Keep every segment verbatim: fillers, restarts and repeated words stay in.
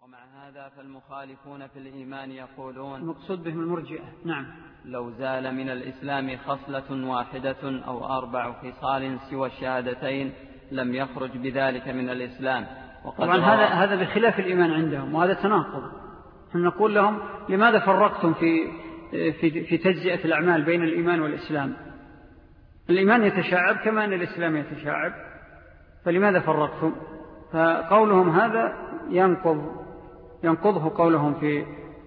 ومع هذا فالمخالفون في الإيمان يقولون المقصود بهم المرجئة. نعم. لو زال من الإسلام خصلة واحدة أو أربع خصال سوى الشهادتين لم يخرج بذلك من الإسلام. طبعا هذا هذا بخلاف الإيمان عندهم، وهذا تناقض. نقول لهم لماذا فرقتم في في في تجزئة الأعمال بين الإيمان والإسلام؟ الإيمان يتشعب كما أن الإسلام يتشعب، فلماذا فرقتم؟ فقولهم هذا ينقض ينقضه قولهم في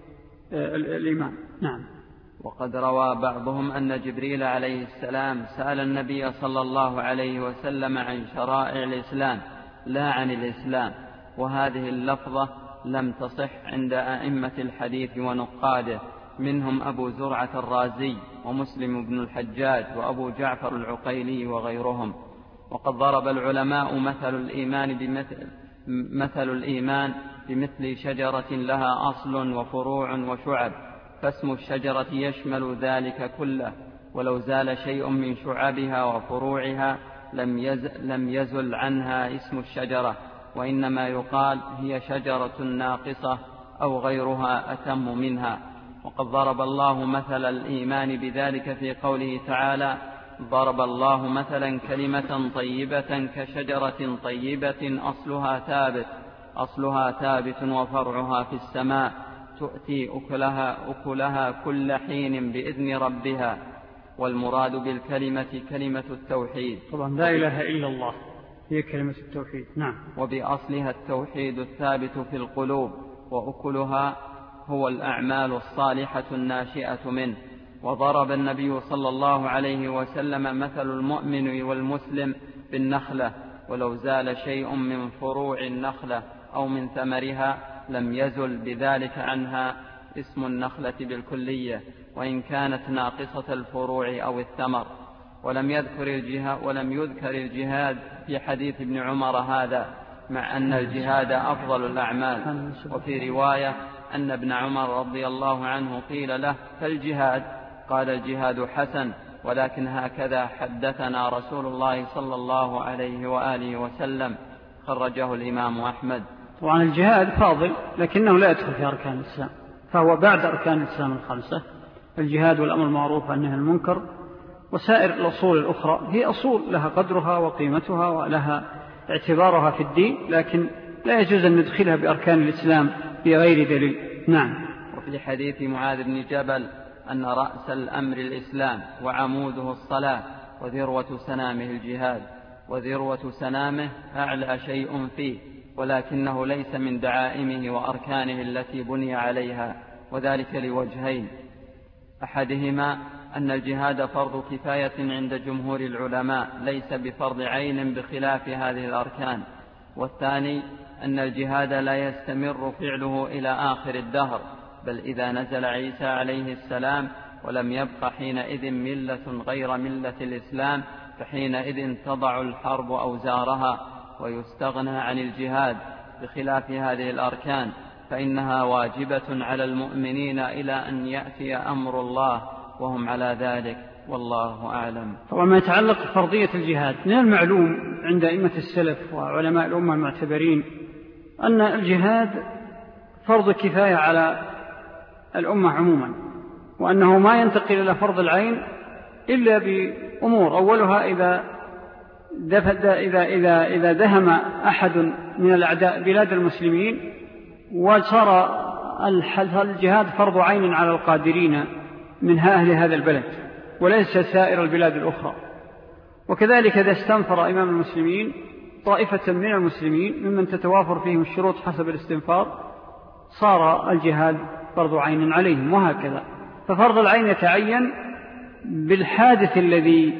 الإيمان. نعم. وقد روى بعضهم أن جبريل عليه السلام سأل النبي صلى الله عليه وسلم عن شرائع الإسلام لا عن الإسلام، وهذه اللفظة لم تصح عند أئمة الحديث ونقاده، منهم أبو زرعة الرازي ومسلم بن الحجاج وأبو جعفر العقيلي وغيرهم. وقد ضرب العلماء مثل الإيمان بمثل مثل الإيمان بمثل شجرة لها أصل وفروع وشعب، فاسم الشجرة يشمل ذلك كله، ولو زال شيء من شعبها وفروعها لم يزل, لم يزل عنها اسم الشجرة، وإنما يقال هي شجرة ناقصة أو غيرها أتم منها. وقد ضرب الله مثل الإيمان بذلك في قوله تعالى: ضرب الله مثلا كلمة طيبة كشجرة طيبة أصلها ثابت أصلها ثابت وفرعها في السماء تؤتي أكلها, أكلها كل حين بإذن ربها. والمراد بالكلمة كلمة التوحيد. طبعا لا إله إلا الله هي كلمة التوحيد. نعم. وبأصلها التوحيد الثابت في القلوب، وأكلها هو الأعمال الصالحة الناشئة منه. وضرب النبي صلى الله عليه وسلم مثل المؤمن والمسلم بالنخلة، ولو زال شيء من فروع النخلة أو من ثمرها لم يزل بذلك عنها اسم النخلة بالكلية، وإن كانت ناقصة الفروع أو الثمر. ولم يذكر الجهاد, ولم يذكر الجهاد في حديث ابن عمر هذا، مع أن الجهاد أفضل الأعمال. وفي رواية أن ابن عمر رضي الله عنه قيل له: فالجهاد؟ قال: الجهاد حسن، ولكن هكذا حدثنا رسول الله صلى الله عليه وآله وسلم. خرجه الإمام أحمد. طبعا الجهاد فاضل، لكنه لا يدخل في أركان الإسلام، فهو بعد أركان الإسلام الخمسة: الجهاد والأمر المعروف والنهي عن المنكر، وسائر الأصول الأخرى هي أصول لها قدرها وقيمتها ولها اعتبارها في الدين، لكن لا يجوز أن ندخلها بأركان الإسلام بغير دليل. نعم. وفي حديث معاذ بن جبل أن رأس الأمر الإسلام وعموده الصلاة وذروة سنامه الجهاد، وذروة سنامه أعلى شيء فيه، ولكنه ليس من دعائمه وأركانه التي بني عليها، وذلك لوجهين: أحدهما أن الجهاد فرض كفاية عند جمهور العلماء ليس بفرض عين بخلاف هذه الأركان، والثاني أن الجهاد لا يستمر فعله إلى آخر الدهر، بل إذا نزل عيسى عليه السلام ولم يبق حينئذ ملة غير ملة الإسلام فحينئذ تضع الحرب أوزارها ويستغنى عن الجهاد، بخلاف هذه الأركان فإنها واجبة على المؤمنين إلى أن يأتي أمر الله وهم على ذلك، والله أعلم. طبعا ما يتعلق بفرضية الجهاد، من المعلوم عند أئمة السلف وعلماء الأمة المعتبرين أن الجهاد فرض كفاية على الأمة عموما، وأنه ما ينتقل إلى فرض العين إلا بأمور: أولها إذا دفد إذا إذا إذا دهم أحد من الأعداء بلاد المسلمين وصار الجهاد فرض عين على القادرين من أهل هذا البلد وليس سائر البلاد الأخرى. وكذلك إذا استنفر إمام المسلمين طائفة من المسلمين ممن تتوافر فيهم الشروط حسب الاستنفار صار الجهاد فرض عين عليهم، وهكذا. ففرض العين يتعين بالحادث الذي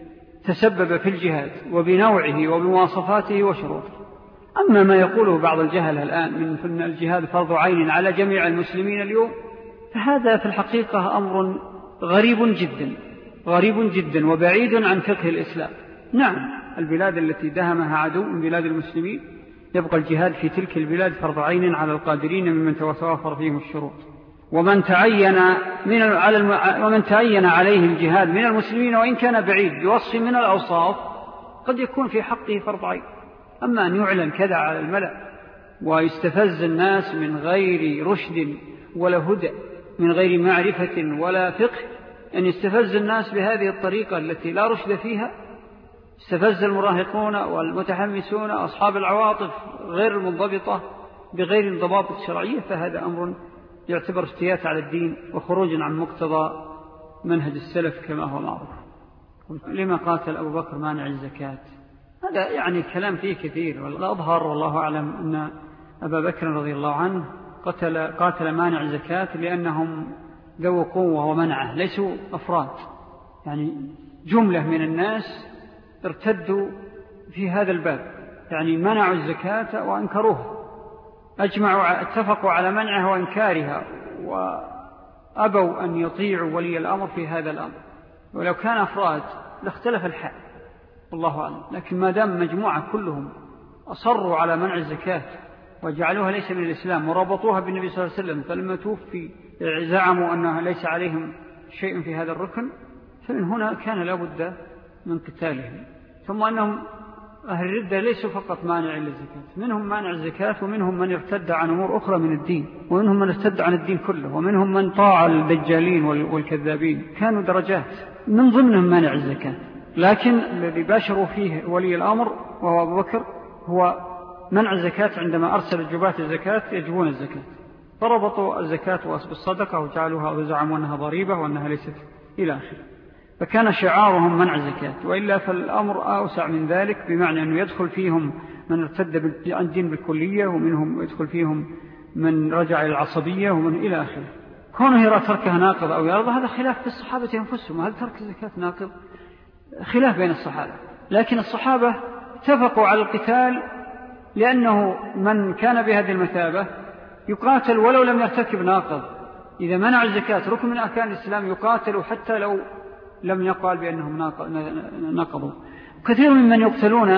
تسبب في الجهاد وبنوعه وبمواصفاته وشروطه. أما ما يقوله بعض الجهل الآن من أن الجهاد فرض عين على جميع المسلمين اليوم، فهذا في الحقيقة أمر غريب جدا غريب جدا وبعيد عن فقه الإسلام. نعم، البلاد التي دهمها عدو من بلاد المسلمين يبقى الجهاد في تلك البلاد فرض عين على القادرين ممن توافر فيهم الشروط، ومن تعين من على الم... ومن تعين عليه الجهاد من المسلمين وإن كان بعيد بوصف من الأوصاف قد يكون في حقه فرض عين. أما أن يعلن كذا على الملأ ويستفز الناس من غير رشد ولا هدى، من غير معرفة ولا فقه، أن يستفز الناس بهذه الطريقة التي لا رشد فيها. استفز المراهقون والمتحمسون أصحاب العواطف غير المنضبطة بغير انضباط الشرعية، فهذا أمر يعتبر افتيات على الدين وخروج عن مقتضى منهج السلف كما هو معروف. لما قاتل أبو بكر مانع الزكاة؟ هذا يعني كلام فيه كثير، والأظهر والله أعلم أن أبا بكر رضي الله عنه قتل, قاتل مانع الزكاة لأنهم ذو قوة ومنعه، ليسوا أفراد، يعني جملة من الناس ارتدوا في هذا الباب، يعني منعوا الزكاة وأنكروها، أجمعوا اتفقوا على منعها وإنكارها، وأبوا أن يطيعوا ولي الأمر في هذا الأمر. ولو كان أفراد لاختلف الحال والله أعلم، لكن ما دام مجموعة كلهم أصروا على منع الزكاة وجعلوها ليس من الإسلام وربطوها بالنبي صلى الله عليه وسلم، فلما توفي زعموا أنها ليس عليهم شيء في هذا الركن، فمن هنا كان لابد من قتالهم. ثم أنهم أهل الردة ليسوا فقط مانع للزكاة، منهم مانع الزكاة ومنهم من ارتد عن أمور أخرى من الدين، ومنهم من ارتد عن الدين كله، ومنهم من طاع الدجالين والكذابين، كانوا درجات، من ضمنهم مانع الزكاة. لكن الذي باشروا فيه ولي الأمر وهو أبو بكر هو منع الزكاة، عندما أرسل الجباة الزكاة يجبون الزكاة، فربطوا الزكاة بالصدقة وجعلوها وزعموا أنها ضريبة وأنها ليست إلى آخره، فكان شعارهم منع الزكاة. وإلا فالأمر أوسع من ذلك، بمعنى أنه يدخل فيهم من ارتد عن الدين بالكلية، ومنهم يدخل فيهم من رجع إلى العصبية ومن إلى آخره. كونه يرى تركها ناقض أو يرضى هذا خلاف في الصحابة أنفسهم، هل ترك الزكاة ناقض؟ خلاف بين الصحابة، لكن الصحابة اتفقوا على القتال، لأنه من كان بهذه المثابة يقاتل ولو لم يرتكب ناقض. إذا منع الزكاة ركن من أركان الإسلام يقاتل حتى لو لم يقال بأنهم ناقضوا. كثير ممن يقتلون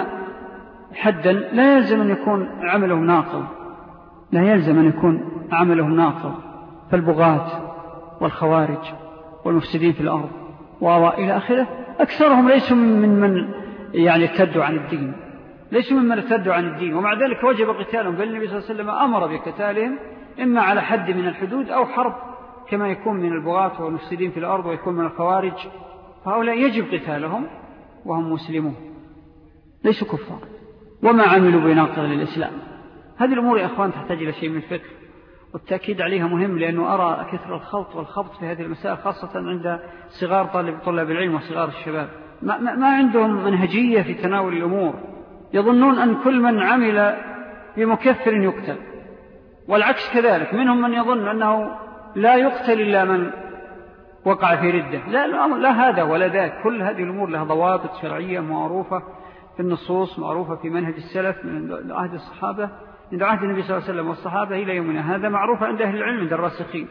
حدا لا يلزم أن يكون عملهم ناقض، لا يلزم أن يكون عملهم ناقض، فالبغاة والخوارج والمفسدين في الأرض وإلى آخره أكثرهم ليسوا من من يعني ارتدوا عن الدين، ليسوا ممن ارتدوا عن الدين، ومع ذلك وجب قتالهم، بل النبي صلى الله عليه وسلم أمر بقتالهم إما على حد من الحدود أو حرب، كما يكون من البغاة والمفسدين في الأرض ويكون من الخوارج، فهؤلاء يجب قتالهم وهم مسلمون ليسوا كفار وما عملوا بناقض للإسلام. هذه الأمور يا أخوان تحتاج إلى شيء من الفكر، والتأكيد عليها مهم، لأنه أرى كثر الخلط والخبط في هذه المسائل، خاصة عند صغار طالب طلاب العلم وصغار الشباب، ما, ما, ما عندهم منهجية في تناول الأمور، يظنون أن كل من عمل بمكفر يقتل، والعكس كذلك، منهم من يظن أنه لا يقتل إلا من وقع في ردة. لا, لا هذا ولا ذاك، كل هذه الأمور لها ضوابط شرعية معروفة في النصوص، معروفة في منهج السلف من عهد الصحابة، من عهد النبي صلى الله عليه وسلم والصحابة إلى يومنا هذا، معروفة عند أهل العلم عند الراسخين.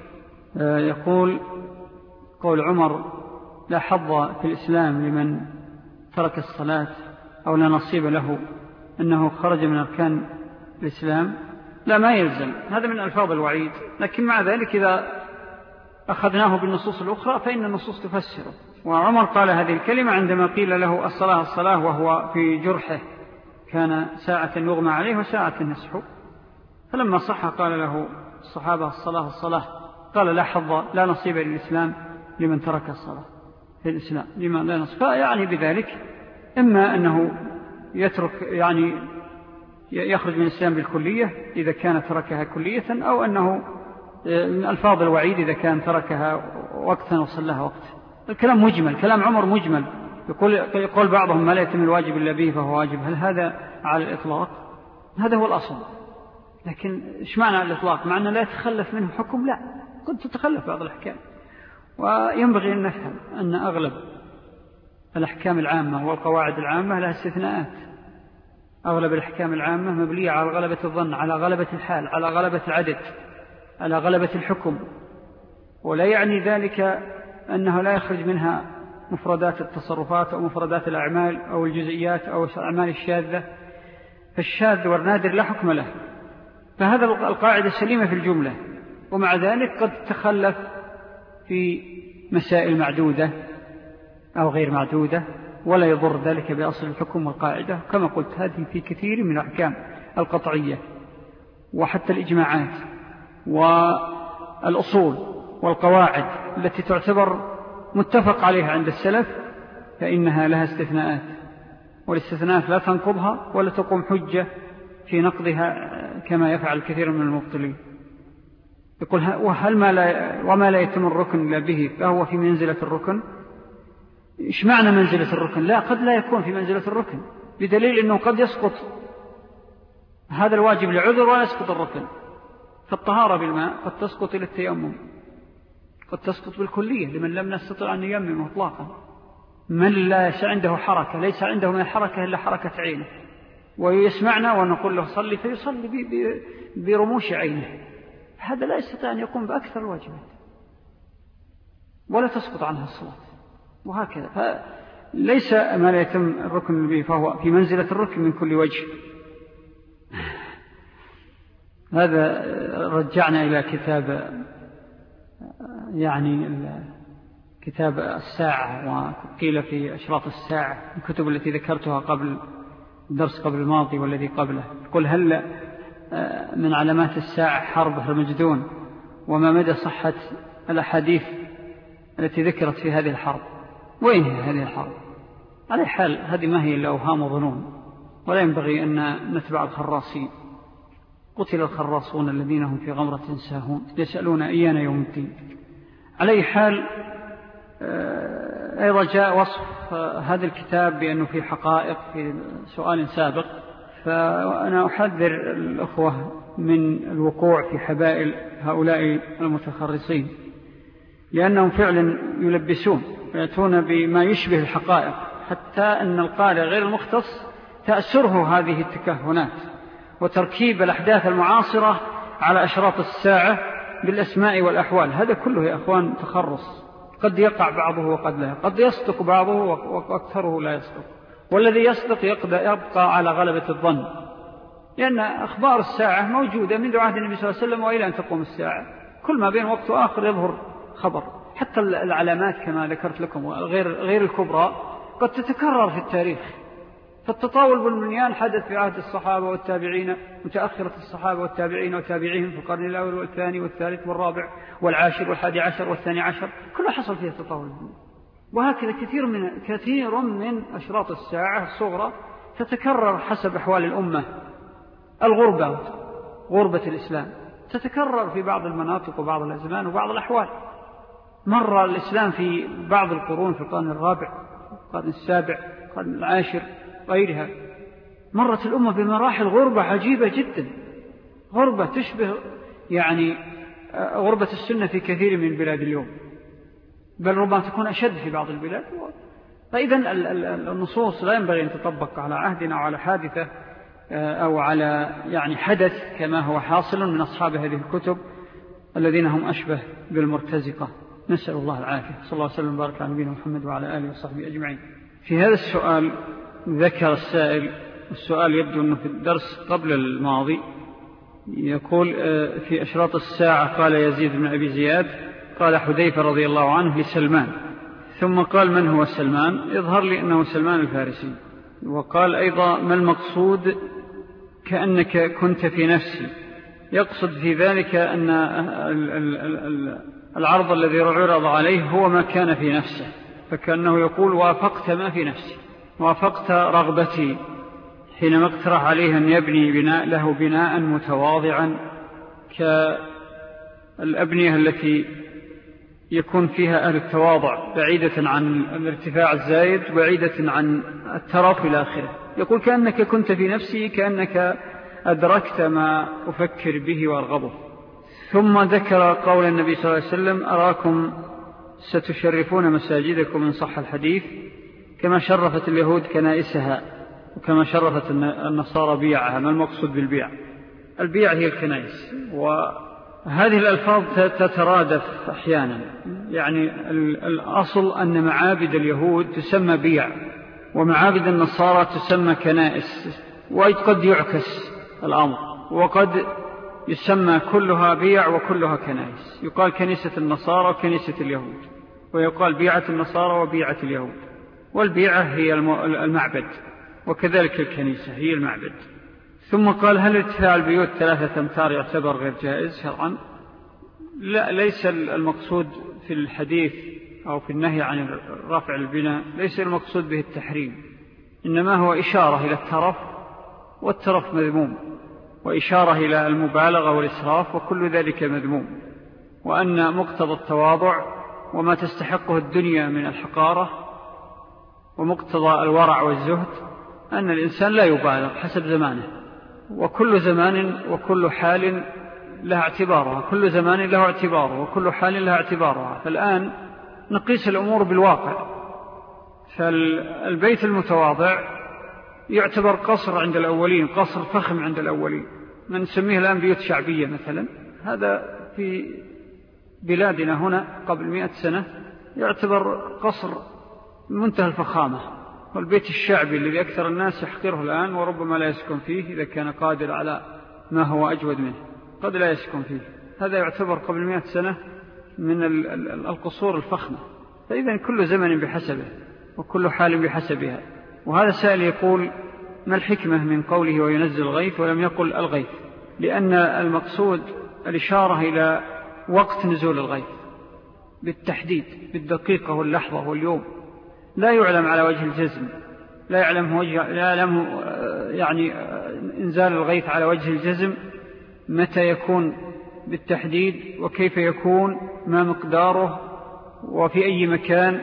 يقول قول عمر: لا حظ في الإسلام لمن ترك الصلاة أو لا نصيب له أنه خرج من أركان الإسلام. لا، ما يلزم، هذا من ألفاظ الوعيد، لكن مع ذلك إذا أخذناه بالنصوص الأخرى فإن النصوص تفسره. وعمر قال هذه الكلمة عندما قيل له الصلاة الصلاة وهو في جرحه، كان ساعة يغمى عليه وساعة نسحه، فلما صح قال له الصحابة: الصلاة الصلاة. قال: لا حظ لا نصيب للإسلام لمن ترك الصلاة في الإسلام، لمن لا نصيب. فيعني بذلك إما أنه يترك يعني يخرج من الإسلام بالكلية إذا كان تركها كلية، أو أنه من ألفاظ الوعيد إذا كان تركها وقتا وصلها وقت. الكلام مجمل، كلام عمر مجمل، يقول, يقول بعضهم: ما لا يتم الواجب إلا به فهو واجب. هل هذا على الإطلاق؟ هذا هو الأصل، لكن إيش معنى على الإطلاق؟ معنى لا يتخلف منه حكم؟ لا، قد تتخلف بعض الأحكام. وينبغي أن نفهم أن أغلب الأحكام العامة والقواعد العامة لها استثناءات. أغلب الأحكام العامة مبنية على غلبة الظن، على غلبة الحال، على غلبة العدد، على غلبة الحكم، ولا يعني ذلك أنه لا يخرج منها مفردات التصرفات أو مفردات الأعمال أو الجزئيات أو الأعمال الشاذة، فالشاذ والنادر لا حكم له. فهذا القاعدة سليمة في الجملة، ومع ذلك قد تخلف في مسائل معدودة أو غير معدودة، ولا يضر ذلك بأصل الحكم والقاعدة، كما قلت هذه في كثير من الأحكام القطعية. وحتى الإجماعات والأصول والقواعد التي تعتبر متفق عليها عند السلف فإنها لها استثناءات، والاستثناءات لا تنقضها ولا تقوم حجة في نقضها كما يفعل كثير من المبطلين. يقول وهل ما لا وما لا يتم الركن إلا به فهو في منزلة الركن. إيش معنى منزلة الركن؟ لا، قد لا يكون في منزلة الركن، بدليل أنه قد يسقط هذا الواجب لعذر ولا يسقط الركن. فالطهارة بالماء قد تسقط إلى التيمم، قد تسقط بالكلية لمن لم نستطع أن ييمم مطلقا. من لا عنده حركة ليس عنده من الحركة إلا حركة عينه، ويسمعنا ونقول له صلي فيصلي برموش عينه، هذا لا يستطيع أن يقوم بأكثر الواجبات ولا تسقط عنها الصلاة، وهكذا. فليس ما لا يتم الركن به فهو في منزلة الركن من كل وجه. هذا رجعنا إلى كتاب يعني كتاب الساعة، وقيل في أشراط الساعة الكتب التي ذكرتها قبل الدرس قبل الماضي والذي قبله. قل هل من علامات الساعة حرب هرمجدون، وما مدى صحة الأحاديث التي ذكرت في هذه الحرب، وين هي هذه الحرب؟ على حال هذه ما هي إلا أوهام وظنون، ولا ينبغي أن نتبع الخراصين. قتل الخراصون الذين هم في غمرة ساهون يسألون أيان يوم الدين. على أي حال أيضا جاء وصف هذا الكتاب بأنه في حقائق في سؤال سابق، فأنا أحذر الأخوة من الوقوع في حبائل هؤلاء المتخرصين، لأنهم فعلا يلبسون ويأتون بما يشبه الحقائق، حتى أن القارئ غير المختص تأسره هذه التكهنات وتركيب الأحداث المعاصرة على أشراط الساعة بالأسماء والأحوال. هذا كله يا أخوان تخرص، قد يقع بعضه وقد لا، قد يصدق بعضه وأكثره لا يصدق، والذي يصدق يبقى على غلبة الظن، لأن أخبار الساعة موجودة منذ عهد النبي صلى الله عليه وسلم وإلى أن تقوم الساعة، كل ما بين وقت وآخر يظهر خبر. حتى العلامات كما ذكرت لكم غير غير الكبرى قد تتكرر في التاريخ. فالتطاول بالبنيان حدث في عهد الصحابة والتابعين، متأخرة الصحابة والتابعين وتابعيهم في القرن الأول والثاني والثالث والرابع والعاشر والحادي عشر والثاني عشر، كله حصل فيه التطاول بالبنيان. وهكذا كثير من كثير من أشراط الساعة الصغرى تتكرر حسب أحوال الأمة. الغربة، غربة الإسلام تتكرر في بعض المناطق وبعض الأزمان وبعض الأحوال. مر الإسلام في بعض القرون في القرن الرابع، القرن السابع، القرن العاشر غيرها، مرت الأمة بمراحل غربة عجيبة جدا، غربة تشبه يعني غربة السنة في كثير من البلاد اليوم، بل ربما تكون أشد في بعض البلاد. فإذا النصوص لا ينبغي أن تطبق على عهدنا وعلى حادثة أو على يعني حدث كما هو حاصل من أصحاب هذه الكتب الذين هم أشبه بالمرتزقة. نسأل الله العافية. صلى الله عليه وسلم وبارك على نبينا محمد وعلى آله وصحبه أجمعين. في هذا السؤال ذكر السائل، السؤال يبدو أنه في الدرس قبل الماضي، يقول في أشراط الساعة قال يزيد بن أبي زياد قال حذيفة رضي الله عنه لسلمان، ثم قال من هو سلمان؟ يظهر لي أنه سلمان الفارسي. وقال أيضا ما المقصود كأنك كنت في نفسي، يقصد في ذلك أن العرض الذي عرض عليه هو ما كان في نفسه، فكأنه يقول وافقت ما في نفسي، وافقت رغبتي حينما اقترح عليه أن يبني بناء له بناء متواضعا كالأبنية التي يكون فيها أهل التواضع، بعيدة عن الارتفاع الزايد، بعيدة عن الترف إلى آخره. يقول كأنك كنت في نفسي، كأنك أدركت ما أفكر به وأرغبه. ثم ذكر قول النبي صلى الله عليه وسلم أراكم ستشرفون مساجدكم إن صح الحديث كما شرفت اليهود كنائسها وكما شرفت النصارى بيعها. ما المقصود بالبيع؟ البيع هي الكنائس، وهذه الألفاظ تترادف أحيانا. يعني الأصل أن معابد اليهود تسمى بيع ومعابد النصارى تسمى كنائس، وقد يعكس الأمر، وقد يسمى كلها بيع وكلها كنائس. يقال كنيسة النصارى وكنيسة اليهود، ويقال بيعة النصارى وبيعة اليهود. والبيعة هي المعبد، وكذلك الكنيسة هي المعبد. ثم قال: هل ارتفاع البيوت ثلاثة أمتار يعتبر غير جائز شرعا؟ لا، ليس المقصود في الحديث أو في النهي عن رفع البناء ليس المقصود به التحريم، إنما هو إشارة إلى الترف، والترف مذموم، وإشارة إلى المبالغة والإسراف، وكل ذلك مذموم، وأن مقتضى التواضع وما تستحقه الدنيا من الحقارة ومقتضى الورع والزهد أن الإنسان لا يبالغ حسب زمانه، وكل زمان وكل حال لها اعتبارها، كل زمان له اعتباره وكل حال لها اعتبارها. فالآن نقيس الأمور بالواقع، فالبيت المتواضع يعتبر قصر عند الأولين، قصر فخم عند الأولين، من نسميه الآن بيوت شعبية مثلا، هذا في بلادنا هنا قبل مئة سنة يعتبر قصر منتهى الفخامة، والبيت الشعبي الذي أكثر الناس يحقره الآن وربما لا يسكن فيه إذا كان قادر على ما هو أجود منه، قد لا يسكن فيه، هذا يعتبر قبل مئة سنة من القصور الفخمة. فإذا كل زمن بحسبه وكل حال بحسبها. وهذا سائل يقول: ما الحكمة من قوله وينزل الغيث ولم يقل الغيث؟ لأن المقصود الإشارة إلى وقت نزول الغيث بالتحديد، بالدقيقة واللحظة واليوم، لا يعلم على وجه الجزم، لا يعلم, وجه لا يعلم يعني إنزال الغيث على وجه الجزم متى يكون بالتحديد، وكيف يكون، ما مقداره، وفي أي مكان،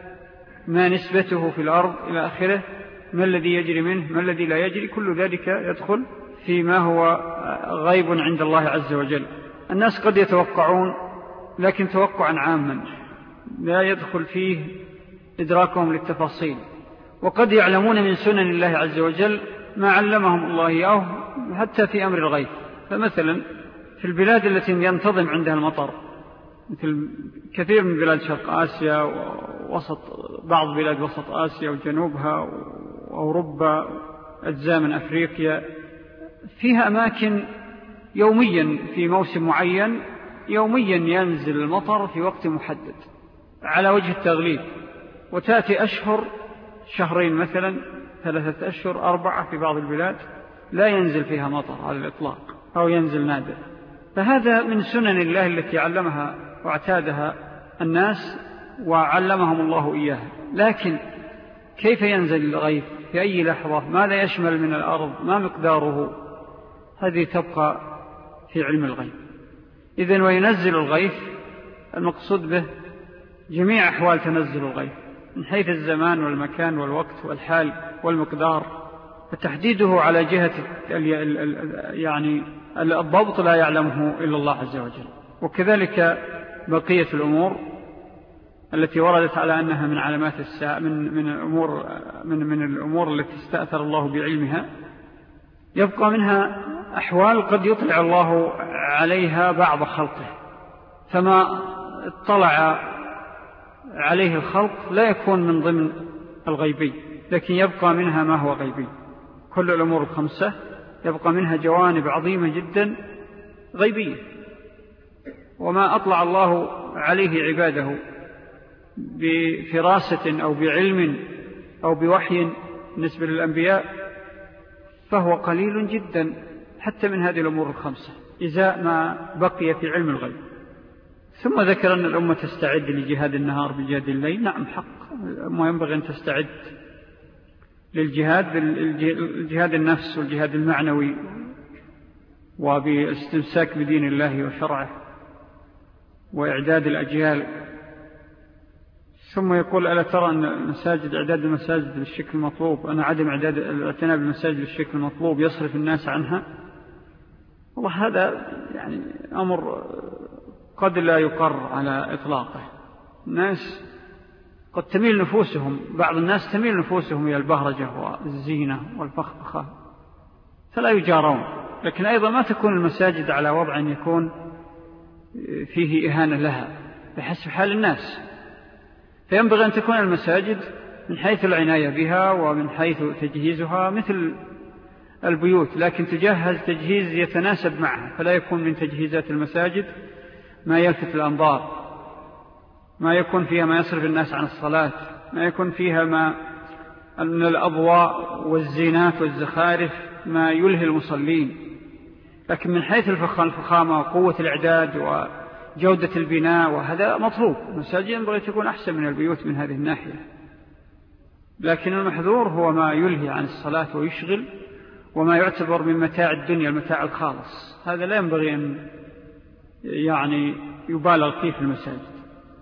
ما نسبته في الأرض إلى آخره، ما الذي يجري منه، ما الذي لا يجري، كل ذلك يدخل فيما هو غيب عند الله عز وجل. الناس قد يتوقعون، لكن توقعا عاما لا يدخل فيه إدراكهم للتفاصيل، وقد يعلمون من سنن الله عز وجل ما علمهم الله إياه حتى في أمر الغيث. فمثلا في البلاد التي ينتظم عندها المطر، مثل كثير من بلاد شرق آسيا ووسط بعض بلاد وسط آسيا وجنوبها وأوروبا، أجزاء من أفريقيا، فيها أماكن يوميا في موسم معين يوميا ينزل المطر في وقت محدد على وجه التغليب، وتأتي أشهر شهرين مثلا، ثلاثة أشهر، أربعة في بعض البلاد لا ينزل فيها مطر على الإطلاق أو ينزل نادر. فهذا من سنن الله التي علمها واعتادها الناس وعلمهم الله إياها. لكن كيف ينزل الغيث، في أي لحظة، ماذا يشمل من الأرض، ما مقداره، هذه تبقى في علم الغيب. إذن وينزل الغيث المقصود به جميع أحوال تنزل الغيث من حيث الزمان والمكان والوقت والحال والمقدار، فتحديده على جهة يعني الضبط لا يعلمه إلا الله عز وجل. وكذلك بقية الأمور التي وردت على أنها من علامات الساعة، من من الأمور من من الأمور التي استأثر الله بعلمها، يبقى منها أحوال قد يطلع الله عليها بعض خلقه، فما اطلع عليه الخلق لا يكون من ضمن الغيبي، لكن يبقى منها ما هو غيبي. كل الأمور الخمسة يبقى منها جوانب عظيمة جدا غيبية، وما أطلع الله عليه عباده بفراسة أو بعلم أو بوحي بالنسبة للأنبياء فهو قليل جدا حتى من هذه الأمور الخمسة إذا ما بقي في علم الغيب. ثم ذكر أن الأمة تستعد لجهاد النهار بجهاد الليل. نعم حق، ما ينبغي أن تستعد للجهاد، الجهاد النفس والجهاد المعنوي وبالاستمساك بدين الله وشرعه وإعداد الأجيال. ثم يقول: ألا ترى أن المساجد، إعداد المساجد بالشكل المطلوب، أن عدم إعداد الاعتناء بالمساجد بالشكل المطلوب يصرف الناس عنها؟ والله هذا يعني أمر قد لا يقر على إطلاقه. الناس قد تميل نفوسهم، بعض الناس تميل نفوسهم إلى البهرجة والزينة والفخفخة فلا يجارون، لكن أيضا ما تكون المساجد على وضع أن يكون فيه إهانة لها بحسب حال الناس. فينبغي أن تكون المساجد من حيث العناية بها ومن حيث تجهيزها مثل البيوت، لكن تجهز تجهيز يتناسب معها، فلا يكون من تجهيزات المساجد ما يلفت الأنظار، ما يكون فيها ما يصرف الناس عن الصلاة، ما يكون فيها ما من الأضواء والزينات والزخارف ما يلهي المصلين، لكن من حيث الفخامة وقوة الإعداد وجودة البناء وهذا مطلوب. المساجد ينبغي تكون أحسن من البيوت من هذه الناحية، لكن المحذور هو ما يلهي عن الصلاة ويشغل، وما يعتبر من متاع الدنيا المتاع الخالص، هذا لا ينبغي أن يعني يبالغ فيه في المساجد.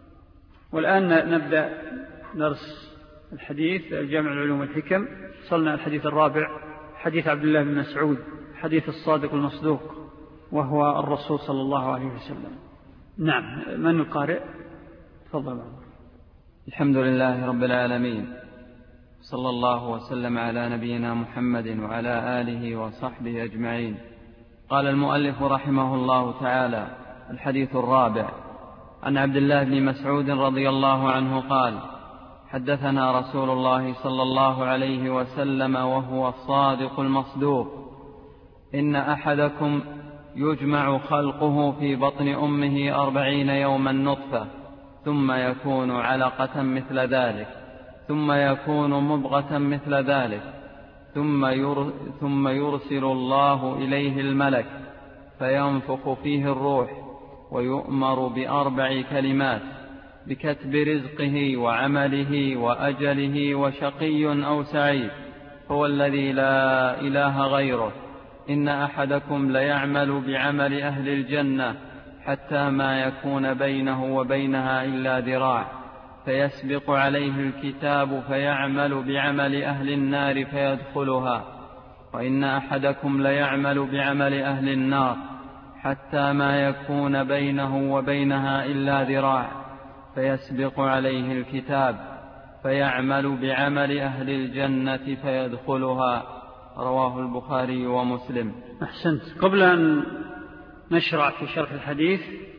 والآن نبدأ درس الحديث الجامع العلوم والحكم. وصلنا الحديث الرابع، حديث عبد الله بن مسعود، حديث الصادق المصدوق، وهو الرسول صلى الله عليه وسلم. نعم، من القارئ؟ تفضل. الحمد لله رب العالمين، صلى الله وسلم على نبينا محمد وعلى آله وصحبه أجمعين. قال المؤلف رحمه الله تعالى: الحديث الرابع، عن عبد الله بن مسعود رضي الله عنه قال: حدثنا رسول الله صلى الله عليه وسلم وهو الصادق المصدوق: إن أحدكم يجمع خلقه في بطن أمه أربعين يوما نطفة، ثم يكون علقة مثل ذلك، ثم يكون مضغة مثل ذلك، ثم, ير ثم يرسل الله إليه الملك فينفخ فيه الروح، ويؤمر بأربع كلمات: بكتب رزقه وعمله وأجله وشقي أو سعيد، هو الذي لا إله غيره. إن أحدكم ليعمل بعمل أهل الجنة حتى ما يكون بينه وبينها إلا ذراع، فيسبق عليه الكتاب فيعمل بعمل أهل النار فيدخلها. وإن أحدكم ليعمل بعمل أهل النار حتى ما يكون بينه وبينها إلا ذراع، فيسبق عليه الكتاب فيعمل بعمل أهل الجنة فيدخلها. رواه البخاري ومسلم. أحسنت. قبل أن نشرع في شرح الحديث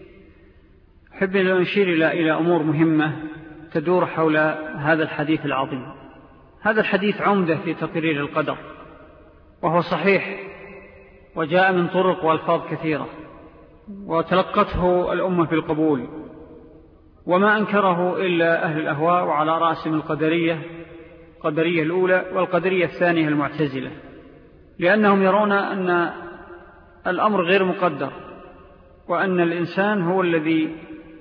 أحب أن نشير إلى أمور مهمة تدور حول هذا الحديث العظيم. هذا الحديث عمدة في تقرير القدر، وهو صحيح وجاء من طرق والفاظ كثيرة، وتلقته الأمة في القبول، وما أنكره إلا أهل الأهواء، وعلى رأسهم القدرية، القدرية الأولى والقدرية الثانية المعتزلة، لأنهم يرون أن الأمر غير مقدر، وأن الإنسان هو الذي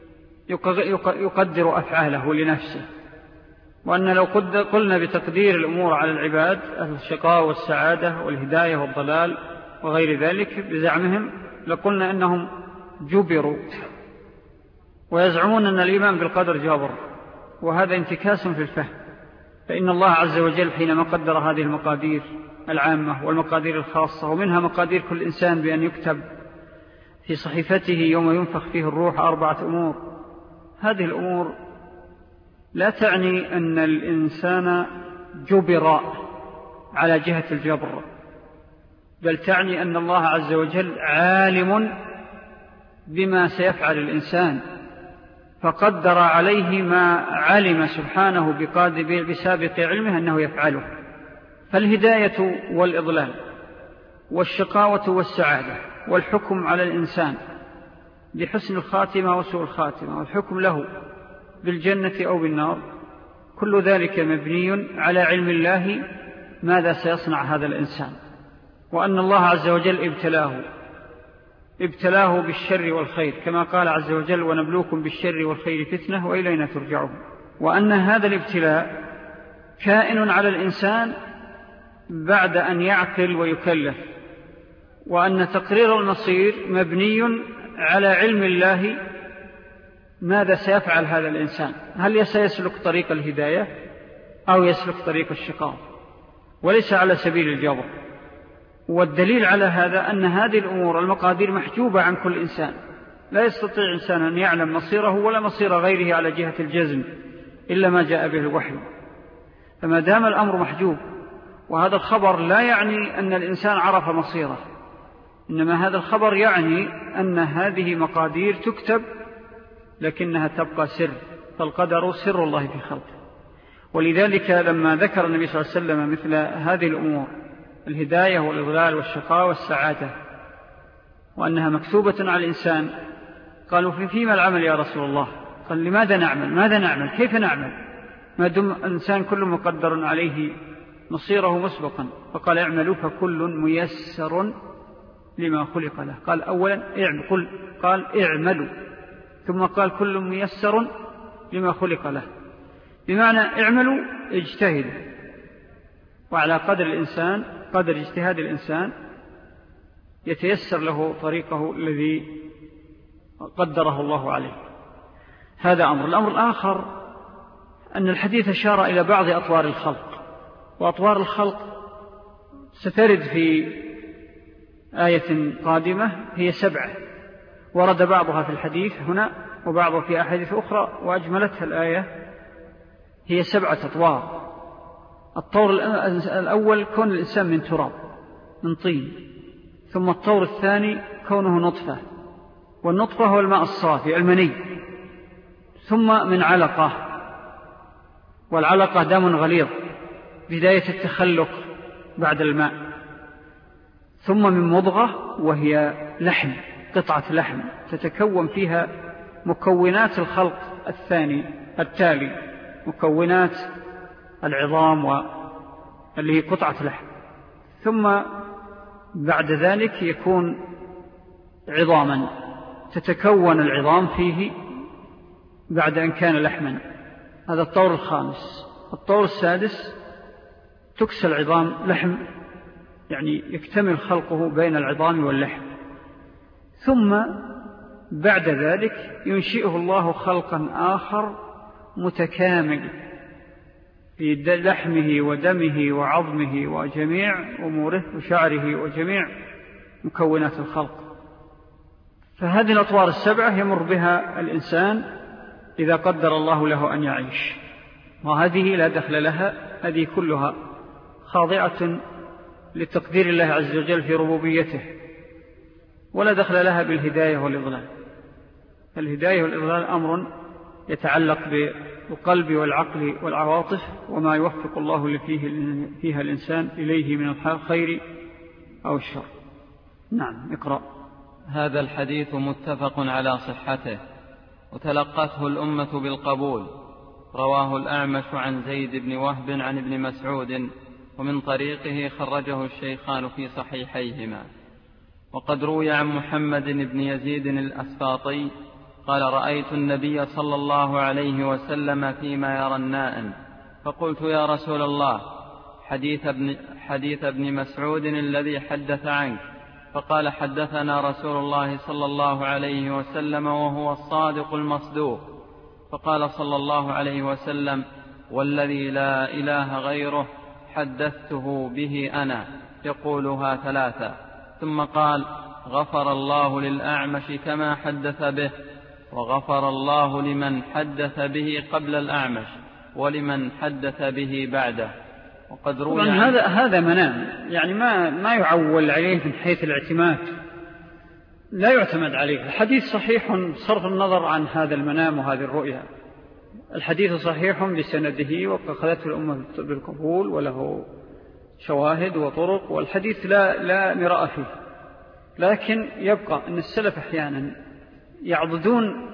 يقدر أفعاله لنفسه، وأن لو قلنا بتقدير الأمور على العباد، أهل الشقاء والسعادة والهداية والضلال وغير ذلك بزعمهم، لقلنا أنهم جبروا، ويزعمون أن الإيمان بالقدر جابر، وهذا انتكاس في الفهم. فإن الله عز وجل حينما قدر هذه المقادير العامة والمقادير الخاصة، ومنها مقادير كل إنسان بأن يكتب في صحيفته يوم ينفخ فيه الروح أربعة أمور، هذه الأمور لا تعني أن الإنسان جبر على جهة الجبر، بل تعني أن الله عز وجل عالم بما سيفعل الإنسان، فقدر عليه ما علم سبحانه بسابق علمه أنه يفعله. فالهداية والإضلال والشقاوة والسعادة والحكم على الإنسان بحسن الخاتمة وسوء الخاتمة والحكم له بالجنة أو بالنار، كل ذلك مبني على علم الله ماذا سيصنع هذا الإنسان، وأن الله عز وجل ابتلاه ابتلاه بالشر والخير، كما قال عز وجل: ونبلوكم بالشر والخير فتنة وإلينا ترجعون. وأن هذا الابتلاء كائن على الإنسان بعد أن يعقل ويكلف، وأن تقرير المصير مبني على علم الله ماذا سيفعل هذا الإنسان، هل سيسلك طريق الهداية أو يسلك طريق الشقاء، وليس على سبيل الجبر. والدليل على هذا أن هذه الأمور المقادير محجوبة عن كل إنسان، لا يستطيع إنسان أن يعلم مصيره ولا مصير غيره على جهة الجزم إلا ما جاء به الوحي. فما دام الأمر محجوب، وهذا الخبر لا يعني أن الإنسان عرف مصيره، إنما هذا الخبر يعني أن هذه مقادير تكتب لكنها تبقى سر، فالقدر سر الله في خلقه. ولذلك لما ذكر النبي صلى الله عليه وسلم مثل هذه الأمور، الهداية والإضلال والشقاء والسعادة، وأنها مكتوبة على الإنسان، قالوا في فيما العمل يا رسول الله؟ قال: لماذا نعمل؟ ماذا نعمل؟ كيف نعمل؟ ما دام الإنسان كل مقدر عليه مصيره مسبقا، فقال اعملوا فكل ميسر لما خلق له. قال أولا قل قال اعملوا، ثم قال كل ميسر لما خلق له، بمعنى اعملوا اجتهدوا، وعلى قدر الإنسان قدر اجتهاد الإنسان يتيسر له طريقه الذي قدره الله عليه. هذا أمر. الأمر الآخر أن الحديث أشار إلى بعض أطوار الخلق، وأطوار الخلق سترد في آية قادمة هي سبعة، ورد بعضها في الحديث هنا وبعضها في أحاديث أخرى، وأجملتها الآية هي سبعة أطوار. الطور الأول كون الإنسان من تراب من طين، ثم الطور الثاني كونه نطفة، والنطفة هو الماء الصافي المني، ثم من علقة، والعلقة دم غليظ بداية التخلق بعد الماء، ثم من مضغة وهي لحم قطعة لحم تتكون فيها مكونات الخلق الثاني التالي، مكونات العظام واللي هي قطعة لحم، ثم بعد ذلك يكون عظاما تتكون العظام فيه بعد أن كان لحما. هذا الطور الخامس. الطور السادس تكسى العظام لحم، يعني يكتمل خلقه بين العظام واللحم، ثم بعد ذلك ينشئه الله خلقا آخر متكامل في لحمه ودمه وعظمه وجميع أموره وشعره وجميع مكونات الخلق. فهذه الأطوار السبعة يمر بها الإنسان إذا قدر الله له أن يعيش، وهذه لا دخل لها، هذه كلها خاضعة لتقدير الله عز وجل في ربوبيته، ولا دخل لها بالهداية والإضلال. الهداية والإضلال أمر يتعلق بالقلب والعقل والعواطف، وما يوفق الله لفيه فيها الإنسان إليه من الخير أو الشر. نعم اقرأ. هذا الحديث متفق على صحته، وتلقته الأمة بالقبول. رواه الأعمش عن زيد بن وهب عن ابن مسعود، ومن طريقه خرجه الشيخان في صحيحيهما. وقد روي عن محمد بن يزيد الأسفاطي قال: رأيت النبي صلى الله عليه وسلم فيما يرى النائم، فقلت: يا رسول الله، حديث ابن, حديث ابن مسعود الذي حدث عنك. فقال: حدثنا رسول الله صلى الله عليه وسلم وهو الصادق المصدوق. فقال صلى الله عليه وسلم: والذي لا إله غيره حدثته به أنا، يقولها ثلاثة. ثم قال: غفر الله للأعمش كما حدث به، وغفر الله لمن حدث به قبل الأعمش ولمن حدث به بعده. وقد روي هذا هذا منام، يعني ما ما يعول عليه من حيث الاعتماد، لا يعتمد عليه. الحديث صحيح صرف النظر عن هذا المنام وهذه الرؤيا، الحديث صحيح بسنده وأخذته الأمة بالقبول، وله شواهد وطرق، والحديث لا لا مراء فيه. لكن يبقى أن السلف أحيانا يعضدون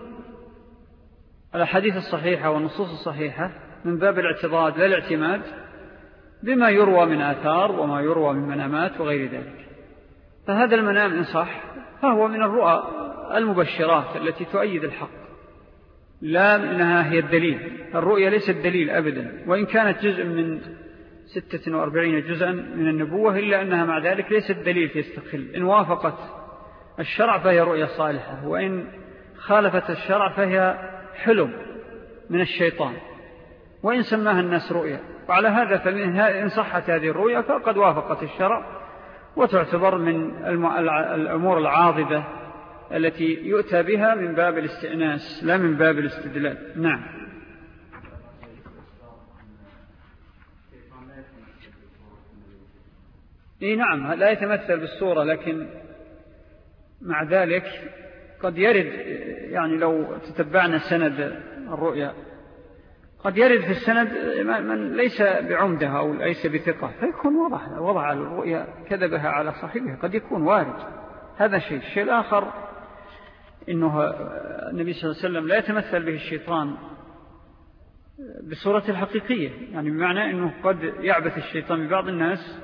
الأحاديث الصحيحة والنصوص الصحيحة من باب الاعتضاد لا الاعتماد بما يروى من آثار وما يروى من منامات وغير ذلك. فهذا المنام إن صح فهو من الرؤى المبشرات التي تؤيد الحق، لا أنها هي الدليل. الرؤيا ليست دليل أبدا، وإن كانت جزء من ستة وأربعين جزءا من النبوة، إلا أنها مع ذلك ليست دليل يستقل. إن وافقت الشرع فهي رؤيا صالحة، وإن خالفت الشرع فهي حلم من الشيطان، وإن سماها الناس رؤيا. وعلى هذا فإن صحت هذه الرؤيا فقد وافقت الشرع، وتعتبر من الأمور العاضدة التي يؤتى بها من باب الاستئناس لا من باب الاستدلال. نعم. إيه نعم، لا يتمثل بالصورة، لكن مع ذلك قد يرد، يعني لو تتبعنا سند الرؤيا قد يرد في السند من ليس بعمده أو ليس بثقة، فيكون وضع, وضع الرؤيا كذبها على صاحبها، قد يكون وارد. هذا شيء. الشيء الآخر إنه النبي صلى الله عليه وسلم لا يتمثل به الشيطان بصورة الحقيقية، يعني بمعنى أنه قد يعبث الشيطان ببعض الناس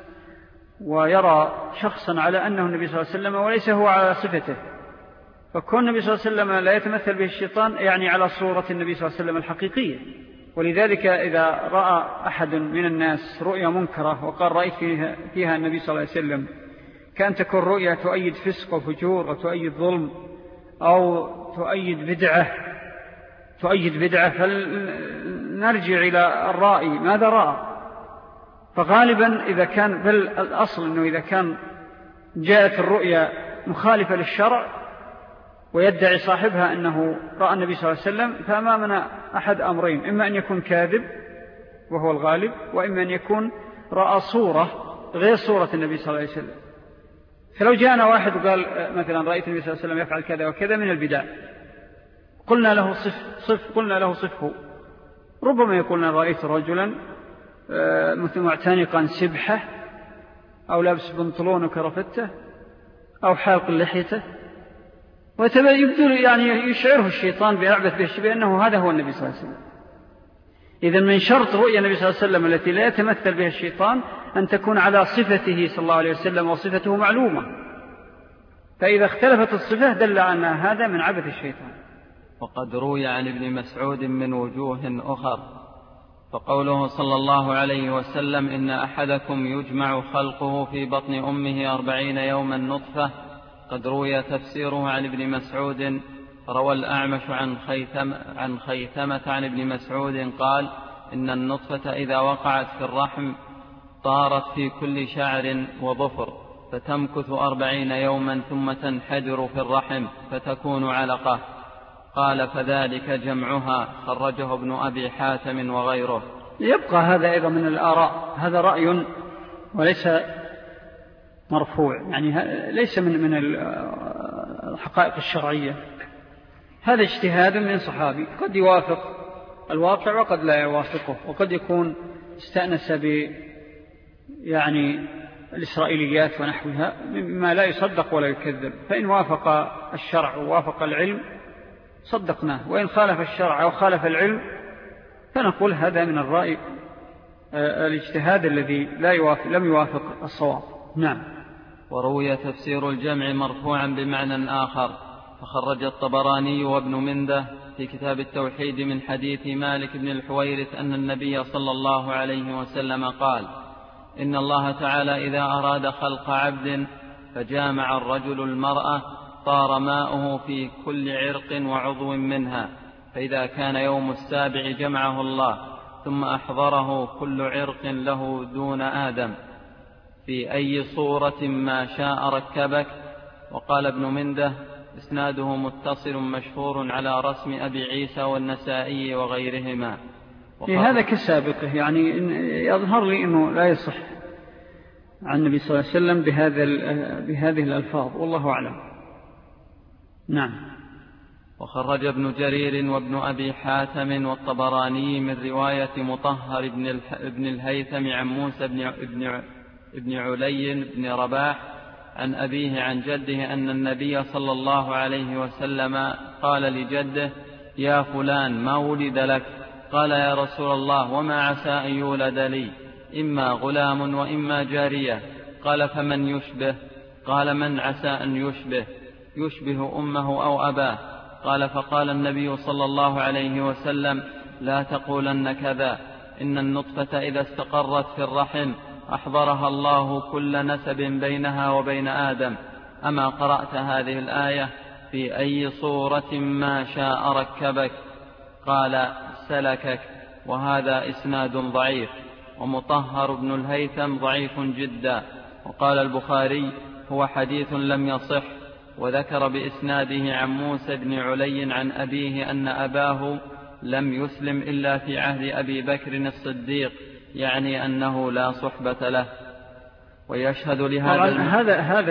ويرى شخصا على أنه النبي صلى الله عليه وسلم وليس هو على صفته، فكون النبي صلى الله عليه وسلم لا يتمثل به الشيطان يعني على صورة النبي صلى الله عليه وسلم الحقيقية. ولذلك إذا رأى أحد من الناس رؤيا منكرة وقال رأيت فيها, فيها النبي صلى الله عليه وسلم، كان تكون رؤيا تؤيد فسق وفجور وتؤيد ظلم أو تؤيد بدعة تؤيد بدعة فلنرجع إلى الرائي ماذا رأى. فغالبا إذا كان، بل الأصل أنه إذا كان جاءت الرؤيا مخالفة للشرع ويدعي صاحبها أنه رأى النبي صلى الله عليه وسلم، فأمامنا أحد أمرين: إما أن يكون كاذب وهو الغالب، وإما أن يكون رأى صورة غير صورة النبي صلى الله عليه وسلم. فلو جاءنا واحد وقال مثلا رأيت النبي صلى الله عليه وسلم يفعل كذا وكذا من البدع، قلنا له صف, صف قلنا له صفه، ربما يقولنا رأيت رجلا مثل معتنقا سبحة أو لابس بنطلون وكرفته أو حالق لحيته، ويبدو يعني يشعره الشيطان بأعبث به بأنه هذا هو النبي صلى الله عليه وسلم. إذن من شرط رؤيا النبي صلى الله عليه وسلم التي لا يتمثل بها الشيطان أن تكون على صفته صلى الله عليه وسلم وصفته معلومة، فإذا اختلفت الصفة دل أن هذا من عبث الشيطان. وقد روي عن ابن مسعود من وجوه أخر، فقوله صلى الله عليه وسلم: إن أحدكم يجمع خلقه في بطن أمه أربعين يوما نطفة، قد روي تفسيره عن ابن مسعود. روى الأعمش عن خيثم عن خيثمة عن ابن مسعود قال: إن النطفة إذا وقعت في الرحم طارت في كل شعر وظفر، فتمكث أربعين يوما ثم تنحدر في الرحم فتكون علقة. قال: فذلك جمعها. خرجه ابن أبي حاتم وغيره. يبقى هذا أيضا من الآراء، هذا رأي وليس مرفوع، يعني ليس من من الحقائق الشرعية، هذا اجتهاد من صحابي قد يوافق الواقع وقد لا يوافقه، وقد يكون استأنس ب يعني الإسرائيليات ونحوها مما لا يصدق ولا يكذب، فإن وافق الشرع ووافق العلم صدقناه، وإن خالف الشرع أو خالف العلم فنقول هذا من الرأي الاجتهاد الذي لا يوافق لم يوافق الصواب. نعم. وروي تفسير الجمع مرفوعا بمعنى آخر، فخرج الطبراني وابن منده في كتاب التوحيد من حديث مالك بن الحويرث أن النبي صلى الله عليه وسلم قال: إن الله تعالى إذا أراد خلق عبد فجامع الرجل المرأة طار ماؤه في كل عرق وعضو منها، فإذا كان يوم السابع جمعه الله ثم أحضره كل عرق له دون آدم في أي صورة ما شاء ركبك. وقال ابن منده: إسناده متصل مشهور على رسم أبي عيسى والنسائي وغيرهما. في هذا كسابقه، يعني يظهر لي أنه لا يصح عن النبي صلى الله عليه وسلم بهذا بهذه الألفاظ، والله أعلم. نعم. وخرج ابن جرير وابن أبي حاتم والطبراني من رواية مطهر بن الهيثم عن موسى بن, ابن, ابن علي بن رباح عن أبيه عن جده أن النبي صلى الله عليه وسلم قال لجده: يا فلان ما ولد لك؟ قال: يا رسول الله وما عسى أن يولد لي؟ إما غلام وإما جارية. قال: فمن يشبه؟ قال: من عسى أن يشبه؟ يشبه أمه أو أباه. قال: فقال النبي صلى الله عليه وسلم: لا تقولن كذا، إن النطفة إذا استقرت في الرحم أحضرها الله كل نسب بينها وبين آدم. أما قرأت هذه الآية في أي صورة ما شاء ركبك؟ قال: سلكك. وهذا إسناد ضعيف، ومطهر بن الهيثم ضعيف جدا. وقال البخاري: هو حديث لم يصح. وذكر بإسناده عن موسى بن علي عن أبيه أن أباه لم يسلم إلا في عهد أبي بكر الصديق، يعني أنه لا صحبة له. ويشهد لهذا هذا هذا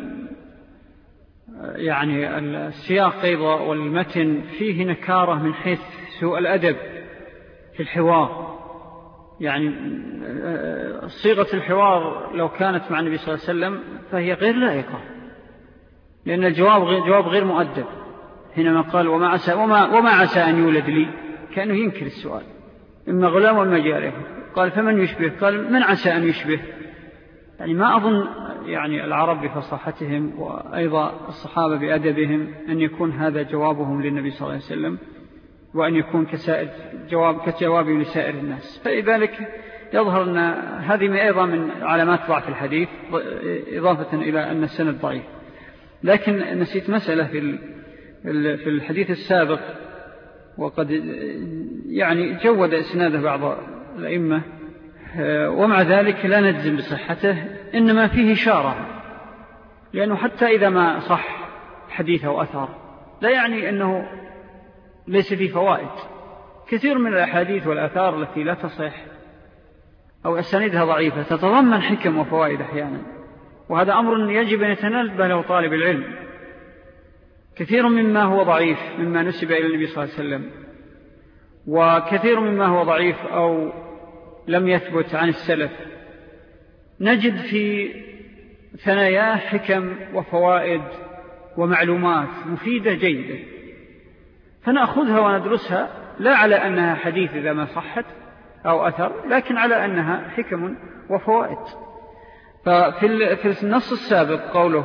يعني السياق أيضا والمتن فيه نكارة من حيث سوء الأدب في الحوار، يعني صيغة الحوار لو كانت مع النبي صلى الله عليه وسلم فهي غير لائقة، لأن الجواب غير جواب غير مؤدب. حينما قال: وما عسى وما وما عسى أن يولد لي، كأنه ينكر السؤال. إما غلام وإما جارية. قال فمن يشبه؟ قال من عسى أن يشبه. يعني ما أظن يعني العرب بفصاحتهم وأيضا الصحابة بأدبهم أن يكون هذا جوابهم للنبي صلى الله عليه وسلم، وأن يكون كسائر جواب كجواب لسائر الناس. فلذلك يظهر أن هذه أيضا من علامات ضعف الحديث، إضافة إلى أن السند ضعيف. لكن نسيت مسألة في في الحديث السابق، وقد يعني جود إسناده بعض الأئمة، ومع ذلك لا نجزم بصحته، إنما فيه إشارة، لأنه حتى إذا ما صح حديث أو أثر لا يعني أنه ليس فيه فوائد. كثير من الأحاديث والأثار التي لا تصح أو أسانيدها ضعيفة تتضمن حكم وفوائد أحيانا، وهذا أمر يجب أن يتنبه له طالب العلم. كثير مما هو ضعيف مما نسب إلى النبي صلى الله عليه وسلم، وكثير مما هو ضعيف أو لم يثبت عن السلف، نجد في ثناياه حكم وفوائد ومعلومات مفيدة جيدة، فنأخذها وندرسها لا على أنها حديث إذا ما صحت أو أثر، لكن على أنها حكم وفوائد. ففي النص السابق قوله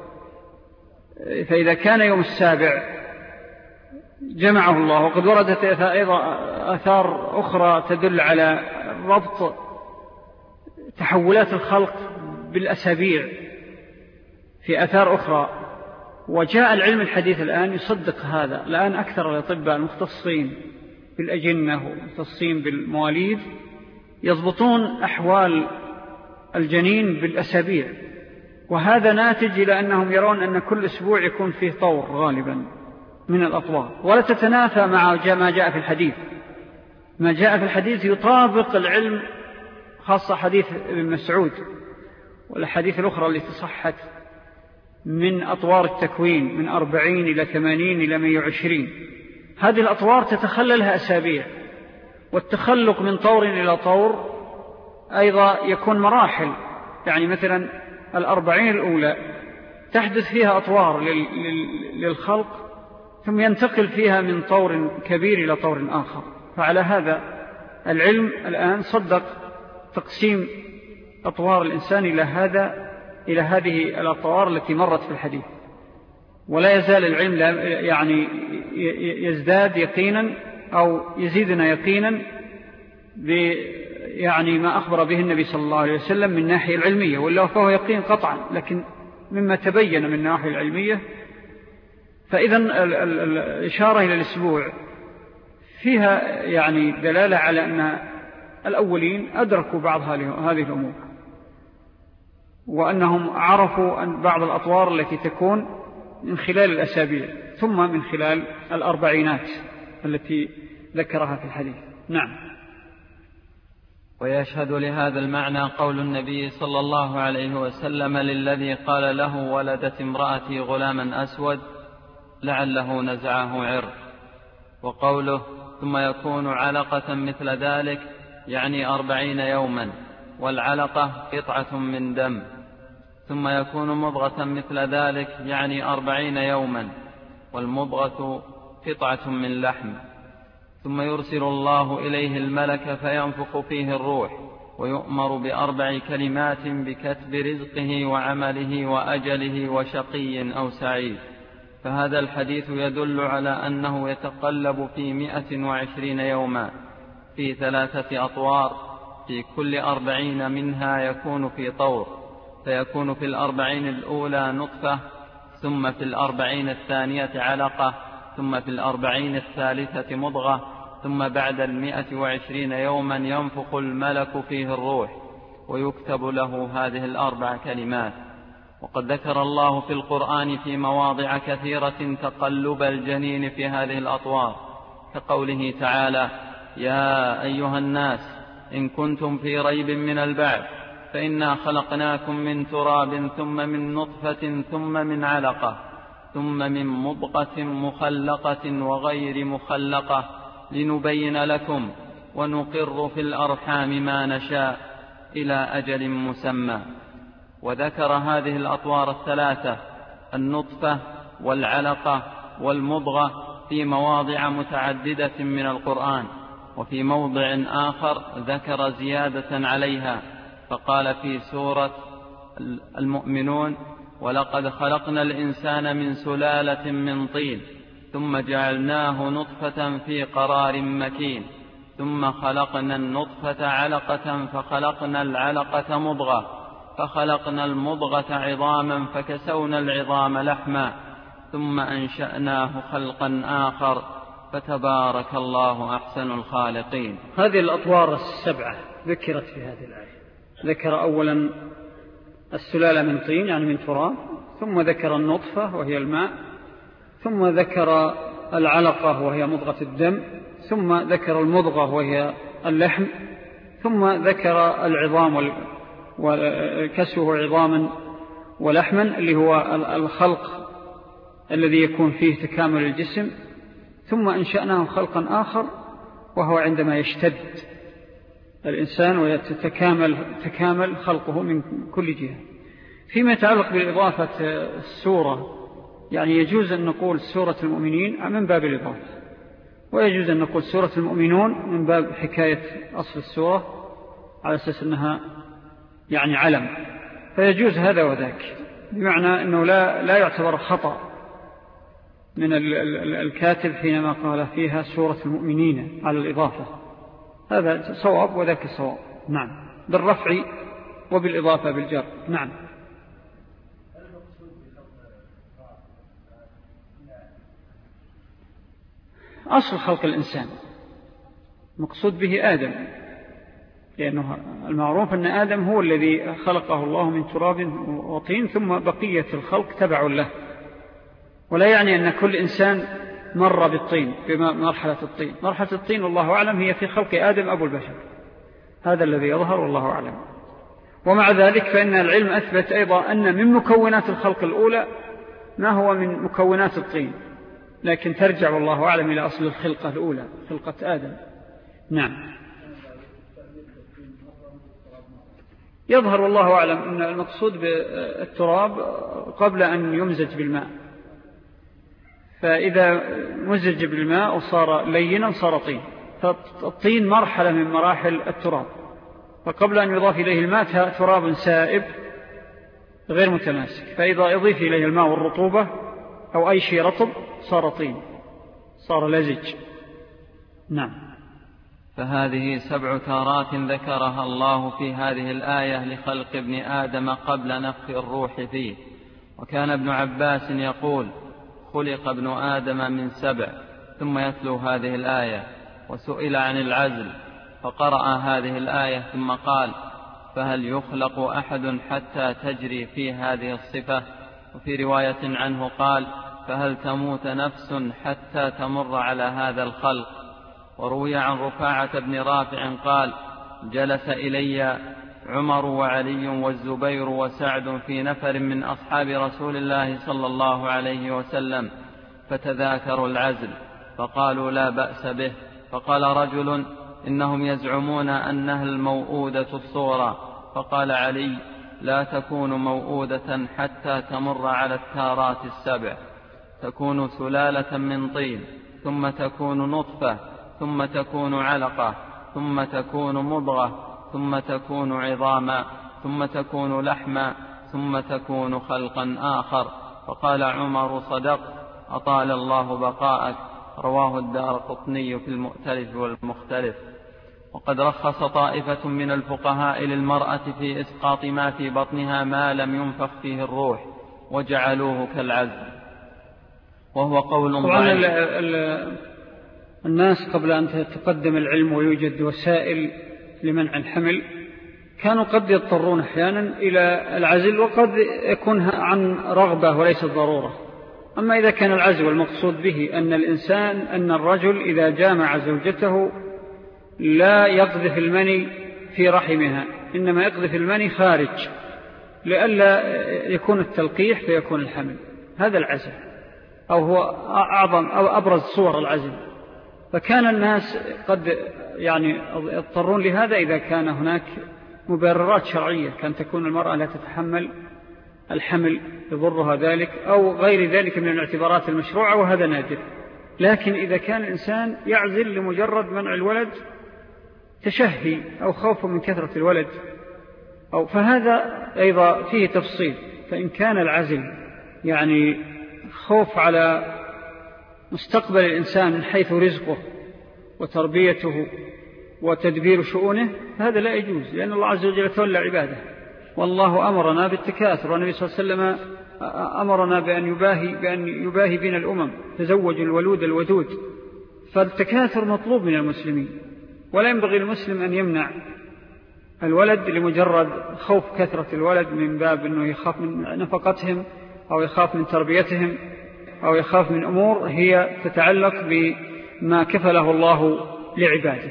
فإذا كان يوم السابع جمعه الله، وقد وردت أيضا آثار أخرى تدل على ربط تحولات الخلق بالأسابيع في آثار أخرى، وجاء العلم الحديث الآن يصدق هذا. الآن أكثر الأطباء المختصين بالأجنة ومختصين بالمواليد يضبطون أحوال الجنين بالأسابيع، وهذا ناتج إلى أنهم يرون أن كل أسبوع يكون فيه طور غالبا من الأطوار، ولا تتنافى مع ما جاء في الحديث. ما جاء في الحديث يطابق العلم، خاصة حديث ابن مسعود والحديث الأخرى التي صحت من أطوار التكوين من أربعين إلى ثمانين إلى مئة وعشرين. هذه الأطوار تتخللها أسابيع، والتخلق من طور إلى طور أيضا يكون مراحل. يعني مثلا الأربعين الأولى تحدث فيها أطوار للخلق، ثم ينتقل فيها من طور كبير إلى طور آخر. فعلى هذا العلم الآن صدق تقسيم أطوار الإنسان إلى هذا إلى هذه الأطوار التي مرت في الحديث، ولا يزال العلم يعني يزداد يقينا أو يزيدنا يقينا يعني ما أخبر به النبي صلى الله عليه وسلم من ناحية العلمية، ولا فهو يقين قطعا. لكن مما تبين من ناحية العلمية، فإذا الإشارة إلى الأسبوع فيها يعني دلالة على أن الأولين أدركوا بعض هذه الأمور، وأنهم عرفوا أن بعض الأطوار التي تكون من خلال الأسابيع ثم من خلال الأربعينات التي ذكرها في الحديث. نعم. ويشهد لهذا المعنى قول النبي صلى الله عليه وسلم للذي قال له ولدت امرأتي غلاما أسود لعله نزعه عرق، وقوله ثم يكون علقة مثل ذلك يعني أربعين يوما، والعلقة قطعة من دم، ثم يكون مضغة مثل ذلك يعني أربعين يوما، والمضغة قطعة من لحم، ثم يرسل الله إليه الملك فينفخ فيه الروح، ويؤمر بأربع كلمات بكتب رزقه وعمله وأجله وشقي أو سعيد. فهذا الحديث يدل على أنه يتقلب في مئة وعشرين يوما في ثلاثة أطوار، في كل أربعين منها يكون في طور، فيكون في الأربعين الأولى نطفة، ثم في الأربعين الثانية علقة، ثم في الأربعين الثالثة مضغة، ثم بعد المئة وعشرين يوما ينفخ الملك فيه الروح، ويكتب له هذه الأربع كلمات. وقد ذكر الله في القرآن في مواضع كثيرة تقلب الجنين في هذه الأطوار، كقوله تعالى: يا أيها الناس إن كنتم في ريب من البعث فإنا خلقناكم من تراب ثم من نطفة ثم من علقة ثم من مضغة مخلقة وغير مخلقة لنبين لكم ونقر في الأرحام ما نشاء إلى أجل مسمى. وذكر هذه الأطوار الثلاثة النطفة والعلقة والمضغة في مواضع متعددة من القرآن، وفي موضع آخر ذكر زيادة عليها فقال في سورة المؤمنون: ولقد خلقنا الإنسان من سلالة من طين ثم جعلناه نطفة في قرار مكين ثم خلقنا النطفة علقة فخلقنا العلقة مضغة فخلقنا المضغة عظاما فكسونا العظام لحما ثم أنشأناه خلقا آخر فتبارك الله أحسن الخالقين. هذه الأطوار السبعة ذكرت في هذه الآية. ذكر أولا السلالة من طين يعني من تراب، ثم ذكر النطفة وهي الماء، ثم ذكر العلقة وهي مضغة الدم، ثم ذكر المضغة وهي اللحم، ثم ذكر العظام وكسوه عظاما ولحما اللي هو الخلق الذي يكون فيه تكامل الجسم، ثم أنشأناه خلقا آخر وهو عندما يشتد الإنسان ويتكامل تكامل خلقه من كل جهة. فيما يتعلق بالإضافة السورة، يعني يجوز أن نقول سورة المؤمنين من باب الإضافة، ويجوز أن نقول سورة المؤمنون من باب حكاية أصل السورة على أساس أنها يعني علم، فيجوز هذا وذاك، بمعنى أنه لا, لا يعتبر خطأ من الكاتب حينما قال فيها سورة المؤمنين على الإضافة، هذا صواب وذاك صواب. نعم، بالرفع وبالإضافة بالجر. نعم. أصل خلق الإنسان مقصود به آدم، لأنه المعروف أن آدم هو الذي خلقه الله من تراب وطين، ثم بقية الخلق تبع له، ولا يعني أن كل إنسان مر بالطين بمرحلة الطين. مرحلة الطين والله أعلم هي في خلق آدم أبو البشر، هذا الذي يظهر والله أعلم. ومع ذلك فإن العلم أثبت أيضا أن من مكونات الخلق الأولى ما هو من مكونات الطين، لكن ترجع والله أعلم إلى أصل الخلقة الأولى، خلقة آدم. نعم. يظهر والله أعلم أن المقصود بالتراب قبل أن يمزج بالماء، فإذا مزج بالماء وصار لينا صار طين، فالطين مرحلة من مراحل التراب، فقبل أن يضاف إليه الماء تراب سائب غير متماسك، فإذا يضيف إليه الماء والرطوبة أو أي شيء رطب صار طين، صار لزج. نعم. فهذه سبع تارات ذكرها الله في هذه الآية لخلق ابن آدم قبل نفخ الروح فيه. وكان ابن عباس يقول: خلق ابن آدم من سبع، ثم يتلو هذه الآية. وسئل عن العزل فقرأ هذه الآية ثم قال: فهل يخلق أحد حتى تجري فيه هذه الصفة؟ وفي رواية عنه قال: فهل تموت نفس حتى تمر على هذا الخلق؟ وروي عن رفاعة بن رافع قال: جلس إلي عمر وعلي والزبير وسعد في نفر من أصحاب رسول الله صلى الله عليه وسلم، فتذاكروا العزل فقالوا: لا بأس به. فقال رجل: إنهم يزعمون أنها الموؤودة الصورة. فقال علي: لا تكون موؤودة حتى تمر على التارات السبع، تكون سلالة من طين، ثم تكون نطفة، ثم تكون علقة، ثم تكون مضغة، ثم تكون عظاما، ثم تكون لحما، ثم تكون خلقا آخر. فقال عمر: صدق، أطال الله بقاءك. رواه الدارقطني في المؤتلف والمختلف. وقد رخص طائفة من الفقهاء للمرأة في إسقاط ما في بطنها ما لم ينفخ فيه الروح، وجعلوه كالعزل، وهو قول ضعيف. الناس قبل أن تتقدم العلم ويوجد وسائل لمنع الحمل كانوا قد يضطرون أحيانا إلى العزل، وقد يكون عن رغبة وليس ضرورة. أما إذا كان العزل المقصود به أن الإنسان أن الرجل إذا جامع زوجته لا يقذف المني في رحمها، إنما يقذف المني خارج لئلا يكون التلقيح فيكون الحمل، هذا العزل، أو هو أعظم أو أبرز صور العزل. فكان الناس قد يعني يضطرون لهذا إذا كان هناك مبررات شرعية، كان تكون المرأة لا تتحمل الحمل يضرها ذلك، أو غير ذلك من الاعتبارات المشروعة، وهذا نادر. لكن إذا كان الإنسان يعزل لمجرد منع الولد تشهي أو خوف من كثرة الولد أو فهذا أيضا فيه تفصيل. فإن كان العزل يعني خوف على مستقبل الإنسان من حيث رزقه وتربيته وتدبير شؤونه هذا لا يجوز، لأن الله عز وجل تولى عباده، والله أمرنا بالتكاثر، والنبي صلى الله عليه وسلم أمرنا بأن يباهي, بأن يباهي بين الأمم، تزوج الولود الودود. فالتكاثر مطلوب من المسلمين، ولا ينبغي المسلم أن يمنع الولد لمجرد خوف كثرة الولد من باب أنه يخاف من نفقتهم أو يخاف من تربيتهم أو يخاف من أمور هي تتعلق بما كفله الله لعباده.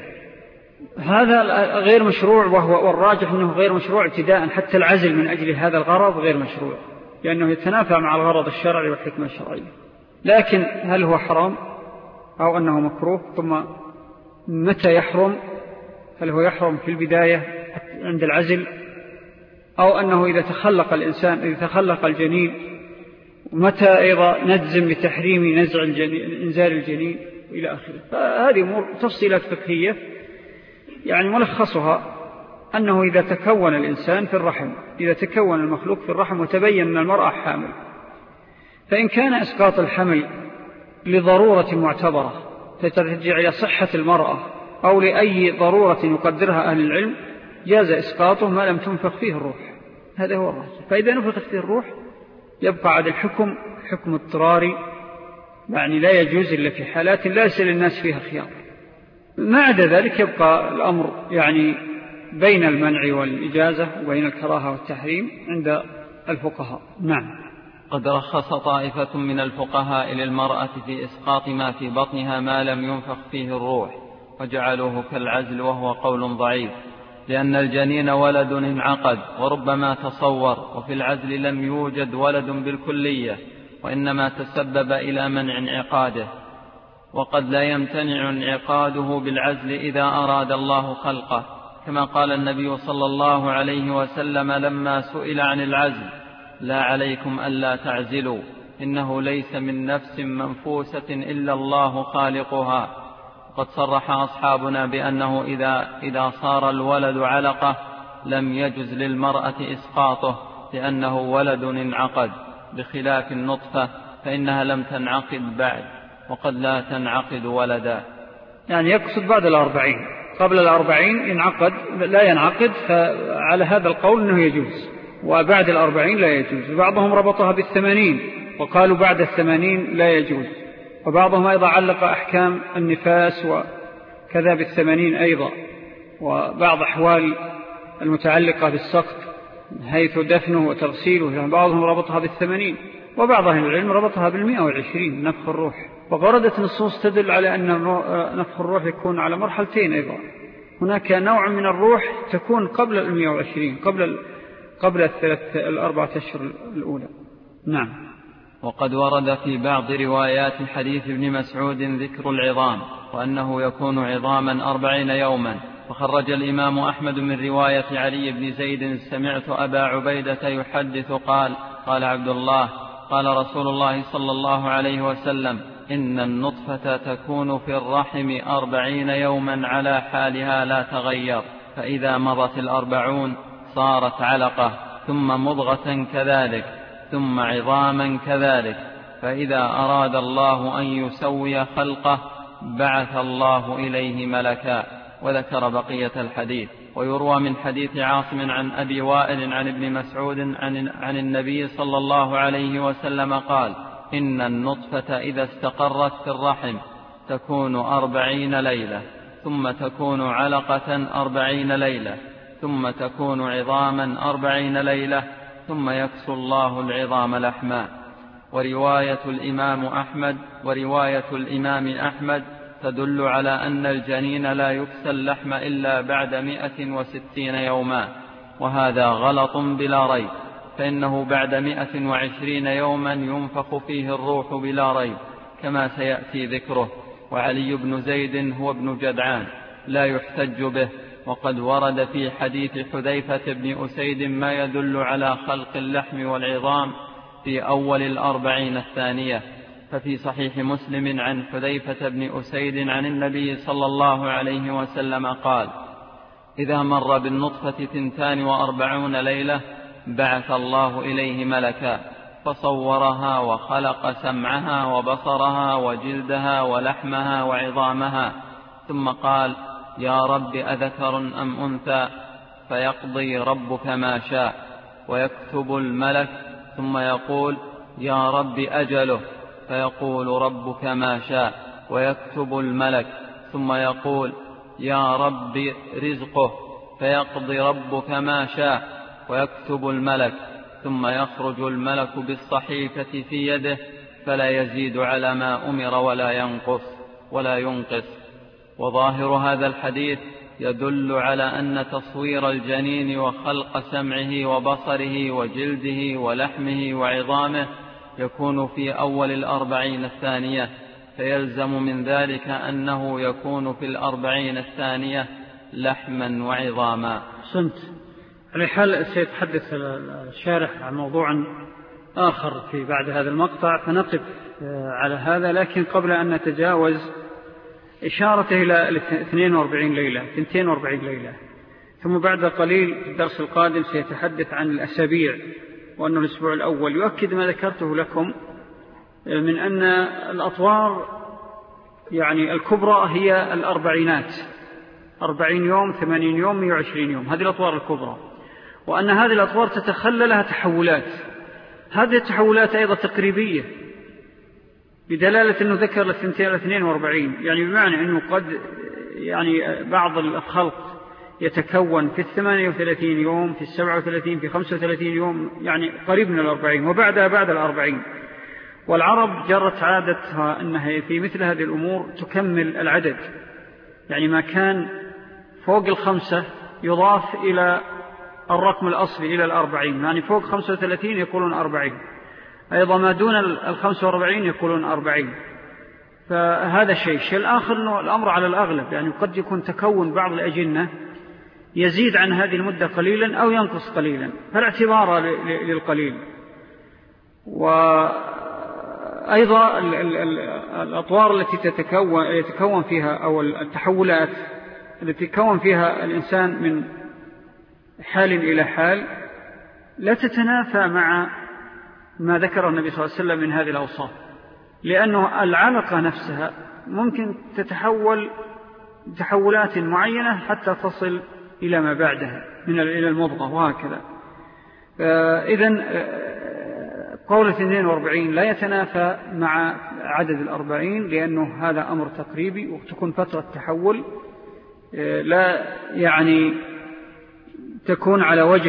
هذا غير مشروع، وهو والراجح أنه غير مشروع ابتداء، حتى العزل من أجل هذا الغرض غير مشروع، لأنه يتنافى مع الغرض الشرعي والحكمة الشرعية. لكن هل هو حرام أو أنه مكروه؟ ثم متى يحرم؟ هل هو يحرم في البداية عند العزل، أو أنه إذا تخلق الإنسان إذا تخلق الجنين، متى أيضا نجزم بتحريم نزع الجنين إنزال الجنين إلى آخره. فهذه أمور تفصيلات فقهية، يعني ملخصها أنه إذا تكون الإنسان في الرحم، إذا تكون المخلوق في الرحم وتبين أن المرأة حامل، فإن كان إسقاط الحمل لضرورة معتبرة تترجع إلى صحة المرأة أو لأي ضرورة يقدرها أهل العلم جاز إسقاطه ما لم تنفخ فيه الروح. هذا هو الراجح. فإذا نفخت فيه الروح يبقى على الحكم حكم اضطراري، يعني لا يجوز إلا في حالات لا يسأل الناس فيها خيار. ما عدا ذلك يبقى الأمر يعني بين المنع والإجازة وبين الكراهة والتحريم عند الفقهاء. نعم. قد رخص طائفة من الفقهاء للمرأة في إسقاط ما في بطنها ما لم ينفخ فيه الروح، وجعلوه كالعزل، وهو قول ضعيف، لأن الجنين ولد انعقد وربما تصور، وفي العزل لم يوجد ولد بالكلية، وإنما تسبب إلى منع انعقاده، وقد لا يمتنع انعقاده بالعزل إذا أراد الله خلقه، كما قال النبي صلى الله عليه وسلم لما سئل عن العزل: لا عليكم ألا تعزلوا، إنه ليس من نفس منفوسة إلا الله خالقها. قد صرح أصحابنا بأنه إذا, إذا صار الولد علقة لم يجز للمرأة إسقاطه، لأنه ولد انعقد، بخلاف النطفة فإنها لم تنعقد بعد، وقد لا تنعقد ولدا. يعني يقصد بعد الأربعين، قبل الأربعين ينعقد لا ينعقد، فعلى هذا القول أنه يجوز، وبعد الأربعين لا يجوز. بعضهم ربطها بالثمانين وقالوا بعد الثمانين لا يجوز، وبعضهم أيضا علق أحكام النفاس وكذا بالثمانين أيضا، وبعض أحوال المتعلقة بالسقط حيث دفنه وتغسيله، يعني بعضهم ربطها بالثمانين، وبعض أهل العلم ربطها بالمئة والعشرين نفخ الروح. ووردت نصوص تدل على أن نفخ الروح يكون على مرحلتين أيضا. هناك نوع من الروح تكون قبل المئة والعشرين، قبل قبل الثلاث الأربعة أشهر الأولى. نعم. وقد ورد في بعض روايات حديث ابن مسعود ذكر العظام، وأنه يكون عظاما أربعين يوما. فخرج الإمام أحمد من رواية علي بن زيد: سمعت أبا عبيدة يحدث قال: قال عبد الله: قال رسول الله صلى الله عليه وسلم: إن النطفة تكون في الرحم أربعين يوما على حالها لا تغير، فإذا مضت الأربعون صارت علقة، ثم مضغة كذلك، ثم عظاما كذلك، فإذا أراد الله أن يسوي خلقه بعث الله إليه ملكا. وذكر بقية الحديث. ويروى من حديث عاصم عن أبي وائل عن ابن مسعود عن, عن النبي صلى الله عليه وسلم قال: إن النطفة إذا استقرت في الرحم تكون أربعين ليلة، ثم تكون علقة أربعين ليلة، ثم تكون عظاما أربعين ليلة، ثم يكسو الله العظام لحما. ورواية الإمام أحمد ورواية الإمام أحمد تدل على أن الجنين لا يكسى اللحم إلا بعد مئة وستين يوما، وهذا غلط بلا ريب، فإنه بعد مئة وعشرين يوما ينفخ فيه الروح بلا ريب، كما سيأتي ذكره. وعلي بن زيد هو ابن جدعان لا يحتج به، وقد ورد في حديث حذيفة بن أسيد ما يدل على خلق اللحم والعظام في أول الأربعين الثانية، ففي صحيح مسلم عن حذيفة بن أسيد عن النبي صلى الله عليه وسلم قال: إذا مر بالنطفة ثنتان وأربعون ليلة بعث الله إليه ملكا فصورها وخلق سمعها وبصرها وجلدها ولحمها وعظامها، ثم قال: يا رب أذكر أم أنثى؟ فيقضي ربك ما شاء ويكتب الملك، ثم يقول: يا رب أجله؟ فيقول ربك ما شاء ويكتب الملك، ثم يقول: يا رب رزقه؟ فيقضي ربك ما شاء ويكتب الملك، ثم يخرج الملك بالصحيفة في يده فلا يزيد على ما أمر ولا ينقص ولا ينقص. وظاهر هذا الحديث يدل على أن تصوير الجنين وخلق سمعه وبصره وجلده ولحمه وعظامه يكون في أول الأربعين الثانية، فيلزم من ذلك أنه يكون في الأربعين الثانية لحما وعظاما. سنت على حال سيتحدث الشارح عن موضوع آخر في بعد هذا المقطع، فنقف على هذا، لكن قبل أن نتجاوز إشارته إلى اثنين وأربعين ليلة اثنتين وأربعين ليلة، ثم بعد قليل في الدرس القادم سيتحدث عن الأسابيع، وأنه الأسبوع الأول يؤكد ما ذكرته لكم من أن الأطوار يعني الكبرى هي الأربعينات، أربعين يوم، ثمانين يوم، مئة وعشرين يوم، هذه الأطوار الكبرى، وأن هذه الأطوار تتخلى لها تحولات. هذه التحولات أيضا تقريبية بدلالة أنه ذكر الاثنين وأربعين، يعني بمعنى أنه قد يعني بعض الخلق يتكون في الثمانية وثلاثين يوم، في السبعة وثلاثين، في خمسة وثلاثين يوم، يعني قريب من الأربعين، وبعدها بعد الأربعين. والعرب جرت عادتها أنها في مثل هذه الأمور تكمل العدد، يعني ما كان فوق الخمسة يضاف إلى الرقم الأصلي إلى الأربعين، يعني فوق خمسة وثلاثين يقولون أربعين، أيضا ما دون الخمسة وأربعين يقولون أربعين. فهذا شيء. الشيء الآخر أنه الأمر على الأغلب، يعني قد يكون تكون بعض الأجنة يزيد عن هذه المدة قليلا أو ينقص قليلا، فالاعتبار للقليل. وأيضا الأطوار التي تتكون يتكون فيها أو التحولات التي يتكون فيها الإنسان من حال إلى حال لا تتنافى مع ما ذكر النبي صلى الله عليه وسلم من هذه الأوصاف، لأنه العلقة نفسها ممكن تتحول تحولات معينة حتى تصل إلى ما بعدها من إلى المضغة وهكذا. إذن قول اثنين وأربعين لا يتنافى مع عدد الأربعين، لأنه هذا أمر تقريبي، وتكون فترة تحول لا يعني تكون على وجه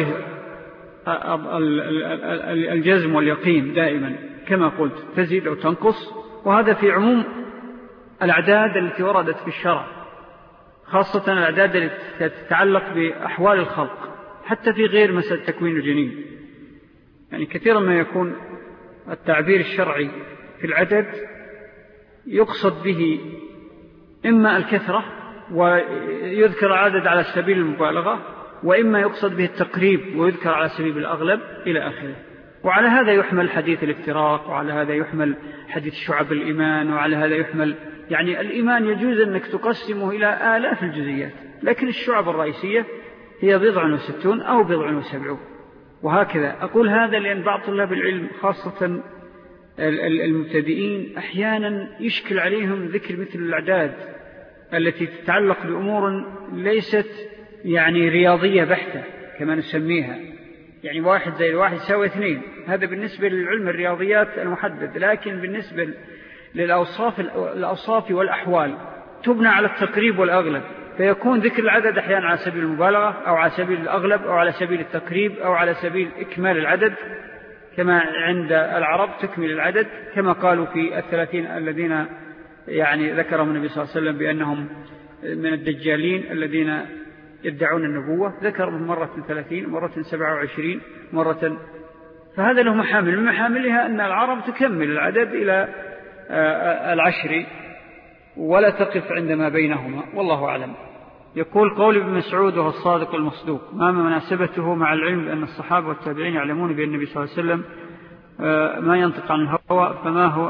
الجزم واليقين دائما، كما قلت تزيد أو تنقص، وهذا في عموم الأعداد التي وردت في الشرع، خاصة الأعداد التي تتعلق بأحوال الخلق، حتى في غير مسألة تكوين الجنين. يعني كثيرا ما يكون التعبير الشرعي في العدد يقصد به إما الكثرة ويذكر عدد على سبيل المبالغة، وإما يقصد به التقريب ويذكر على سبيل الأغلب إلى آخره. وعلى هذا يحمل حديث الافتراق، وعلى هذا يحمل حديث شعب الإيمان، وعلى هذا يحمل يعني الإيمان يجوز أنك تقسمه إلى آلاف الجزئيات، لكن الشعب الرئيسية هي بضع وستون أو بضع وسبعون، وهكذا. أقول هذا لأن بعض طلاب العلم خاصة المبتدئين أحيانا يشكل عليهم ذكر مثل الأعداد التي تتعلق بأمور ليست يعني رياضية بحتة كما نسميها، يعني واحد زي الواحد يساوي اثنين، هذا بالنسبة للعلم الرياضيات المحدد، لكن بالنسبة للأوصاف الأوصاف والأحوال تبنى على التقريب والأغلب، فيكون ذكر العدد أحيانا على سبيل المبالغة أو على سبيل الأغلب أو على سبيل التقريب أو على سبيل إكمال العدد، كما عند العرب تكمل العدد، كما قالوا في الثلاثين الذين يعني ذكرهم النبي صلى الله عليه وسلم بأنهم من الدجالين الذين يدعون النبوة، ذكرهم مرة ثلاثين، مرة سبعة وعشرين، مرة. فهذا له محامل، من محاملها أن العرب تكمل العدد إلى العشر ولا تقف عندما بينهما، والله أعلم. يقول قول ابن مسعود وهو الصادق المصدوق، ما مناسبته مع العلم بأن الصحابة والتابعين يعلمون بأن النبي صلى الله عليه وسلم ما ينطق عن الهوى، فما هو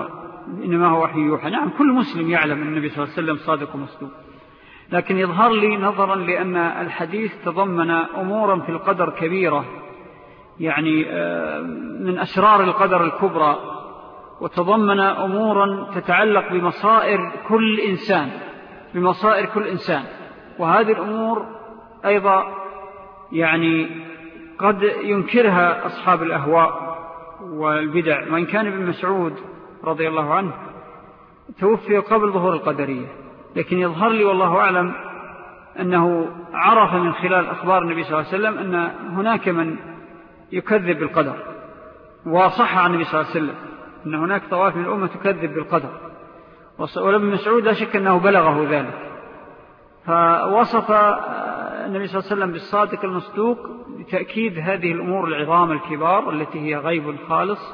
إنما هو وحي يوحى. نعم كل مسلم يعلم أن النبي صلى الله عليه وسلم صادق ومصدوق، لكن يظهر لي نظرا لأن الحديث تضمن أمورا في القدر كبيرة، يعني من أسرار القدر الكبرى، وتضمن أمورا تتعلق بمصائر كل إنسان بمصائر كل إنسان وهذه الأمور أيضا يعني قد ينكرها أصحاب الأهواء والبدع. وإن كان ابن مسعود رضي الله عنه توفي قبل ظهور القدرية، لكن يظهر لي والله أعلم أنه عرف من خلال أخبار النبي صلى الله عليه وسلم أن هناك من يكذب بالقدر، وصح عن النبي صلى الله عليه وسلم أن هناك طوائف من الأمة تكذب بالقدر، ولابن مسعود لا شك أنه بلغه ذلك، فوصف النبي صلى الله عليه وسلم بالصادق المصدوق لتأكيد هذه الأمور العظام الكبار التي هي غيب خالص،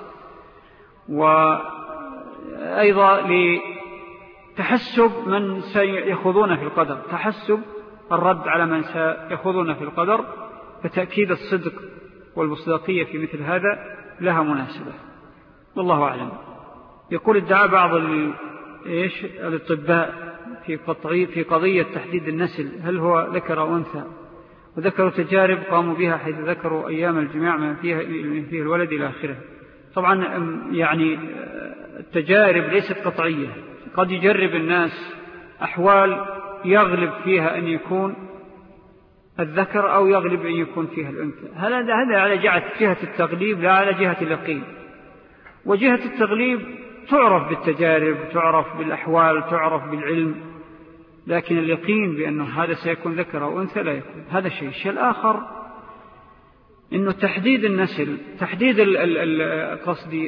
وأيضا لتحسب من سيخوضون في القدر، تحسب الرد على من سيخوضون في القدر، فتأكيد الصدق والمصداقية في مثل هذا لها مناسبة، والله أعلم. يقول ادعى بعض إيش الأطباء في قطعي في قضية تحديد النسل هل هو ذكر أو أنثى، وذكروا تجارب قاموا بها حيث ذكروا أيام الجماع من فيها فيه الولد إلى آخره. طبعا يعني التجارب ليست قطعية، قد يجرب الناس أحوال يغلب فيها أن يكون الذكر أو يغلب أن يكون فيها الأنثى. هذا هذا على جهة التغليب لا على جهة اليقين. وجهة التغليب تعرف بالتجارب، تعرف بالأحوال، تعرف بالعلم، لكن اليقين بأنه هذا سيكون ذكر أو أنثى لا يكون. هذا الشيء. الشيء الآخر إنه تحديد النسل، تحديد قصدي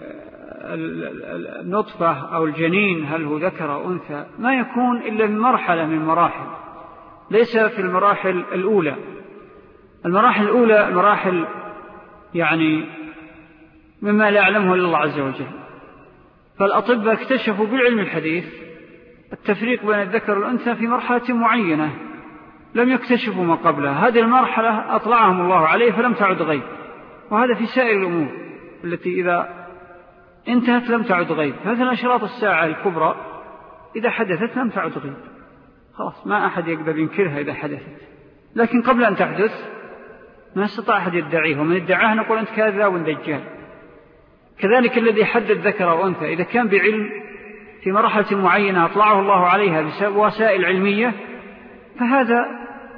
النطفة أو الجنين هل هو ذكر أو أنثى ما يكون إلا من مرحلة من مراحل، ليس في المراحل الأولى. المراحل الأولى مراحل يعني مما لا يعلمه إلا الله عز وجل. فالأطباء اكتشفوا بالعلم الحديث التفريق بين الذكر والأنثى في مرحلة معينة لم يكتشفوا ما قبلها. هذه المرحلة أطلعهم الله عليه فلم تعد غيب، وهذا في سائر الأمور التي إذا انتهت لم تعد غيب. مثلا أشراط الساعة الكبرى إذا حدثت لم تعد غيب، خلاص ما أحد يقدر ينكرها إذا حدثت، لكن قبل أن تحدث ما استطاع أحد يدعيه، ومن ادعاه نقول أنت كاذب ودجال. كذلك الذي حدد ذكر أو أنثى إذا كان بعلم في مرحلة معينة أطلعه الله عليها بوسائل علمية فهذا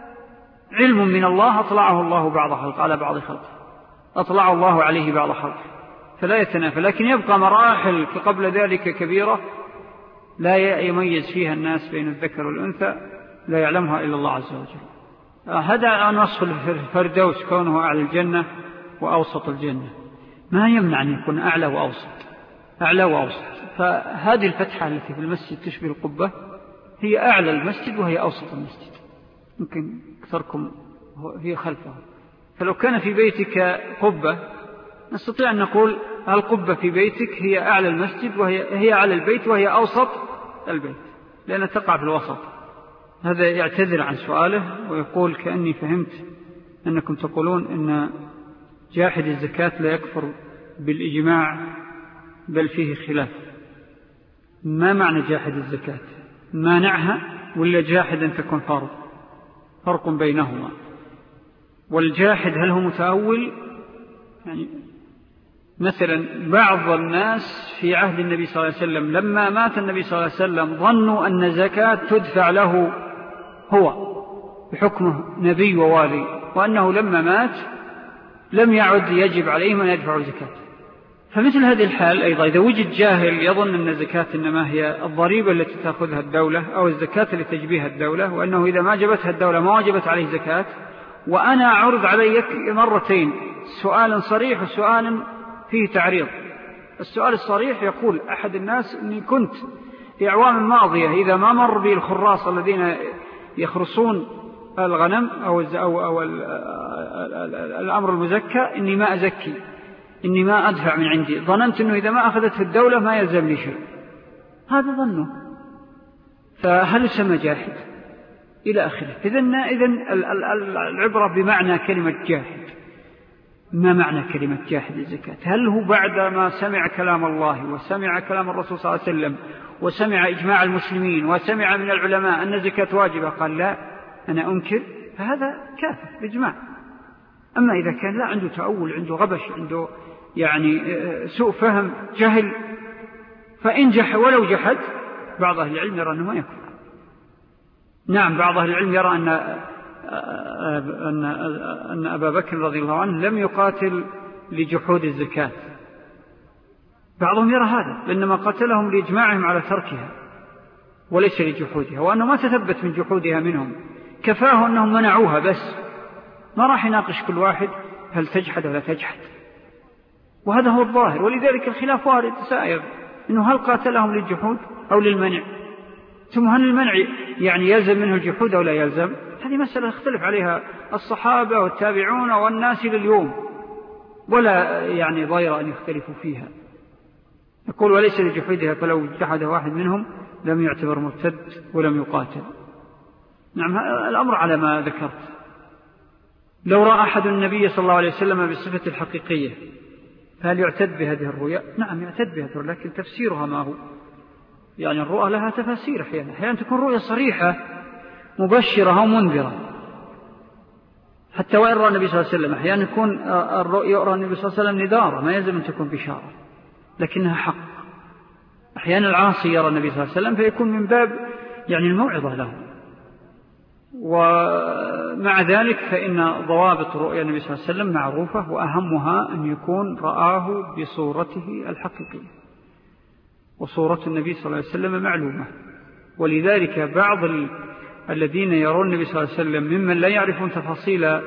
علم من الله أطلعه الله بعض خلقه على بعض خلقه، أطلعه الله عليه بعض خلقه، فلا يتنافى. لكن يبقى مراحل قبل ذلك كبيرة لا يميز فيها الناس بين الذكر والأنثى، لا يعلمها إلا الله عز وجل. هذا نصف الفردوس كونه أعلى الجنة وأوسط الجنة، ما يمنع أن يكون أعلى وأوسط، أعلى وأوسط. فهذه الفتحة التي في المسجد تشبه القبة هي أعلى المسجد وهي أوسط المسجد، يمكن أكثركم هي خلفه. فلو كان في بيتك قبة نستطيع أن نقول القبة في بيتك هي أعلى المسجد وهي هي على البيت وهي أوسط البيت، لأنها تقع في الوسط. هذا يعتذر عن سؤاله ويقول كأني فهمت أنكم تقولون أن جاحد الزكاة لا يكفر بالإجماع بل فيه خلاف. ما معنى جاحد الزكاة؟ مانعها ولا جاحد أن تكون فرض؟ فرق بينهما. والجاحد هل هو متأول؟ يعني مثلا بعض الناس في عهد النبي صلى الله عليه وسلم لما مات النبي صلى الله عليه وسلم ظنوا أن الزكاة تدفع له هو بحكمه نبي ووالي، وأنه لما مات لم يعد يجب عليهم أن يدفعوا الزكاة. فمثل هذه الحال أيضا إذا وجد جاهل يظن أن الزكاة إنما هي الضريبة التي تأخذها الدولة أو الزكاة التي تجبيها الدولة، وأنه إذا ما جبتها الدولة ما وجبت عليه زكاة، وأنا أعرض عليك مرتين سؤال صريح وسؤال فيه تعريض. السؤال الصريح يقول أحد الناس أني كنت في أعوام ماضية إذا ما مر بي الخراص الذين يخرصون الغنم أو, أو, أو الأمر المزكى إني ما أزكي، إني ما أدفع من عندي، ظننت أنه إذا ما أخذته الدولة ما يلزم لي شيء. هذا ظنه، فهل يسمى جاحد إلى آخره. إذن إذن العبرة بمعنى كلمة جاحد. ما معنى كلمة جاحد الزكاة؟ هل هو بعد ما سمع كلام الله وسمع كلام الرسول صلى الله عليه وسلم وسمع إجماع المسلمين وسمع من العلماء أن الزكاة واجبة قال لا أنا أنكر؟ فهذا كافر بإجماع. أما إذا كان لا عنده تأول، عنده غبش، عنده يعني سوء فهم، جهل، فإن جح ولو جحد بعض أهل العلم يرى أنه ما يكون. نعم بعض أهل العلم يرى أن أن أن أبا بكر رضي الله عنه لم يقاتل لجحود الزكاة، بعضهم يرى هذا لأنما قاتلهم لإجماعهم على تركها وليس لجحودها، وأنه ما تثبت من جحودها منهم، كفاه أنهم منعوها بس، ما راح يناقش كل واحد هل تجحد ولا تجحد، وهذا هو الظاهر. ولذلك الخلاف وارد سائغ إنه هل قاتلهم للجحود أو للمنع، ثم هل المنع يعني يلزم منه الجحود أو لا يلزم؟ هذه مسألة اختلف عليها الصحابة والتابعون والناس لليوم، ولا يعني ضير أن يختلفوا فيها. يقول وليس لجحودها فلو جحد واحد منهم لم يعتبر مرتد ولم يقاتل. نعم الأمر على ما ذكرت. لو رأى أحد النبي صلى الله عليه وسلم بالصفة الحقيقية فهل يعتد بهذه الرؤيا؟ نعم يعتد بهذه الرؤيا، لكن تفسيرها ما هو؟ يعني الرؤى لها تفاسير، أحيانا أحيانا تكون رؤيا صريحة مبشرة أو منذرة، حتى وإن رأى النبي صلى الله عليه وسلم أحيانا يكون الرؤيا يرى النبي صلى الله عليه وسلم ندارة، ما يلزم أن تكون بشارة لكنها حق. أحيانا العاصي يرى النبي صلى الله عليه وسلم فيكون من باب يعني الموعظة له. ومع ذلك فإن ضوابط رؤيا النبي صلى الله عليه وسلم معروفة، وأهمها أن يكون رآه بصورته الحقيقية، وصورة النبي صلى الله عليه وسلم معلومة. ولذلك بعض ال... الذين يرون النبي صلى الله عليه وسلم ممن لا يعرفون تفاصيل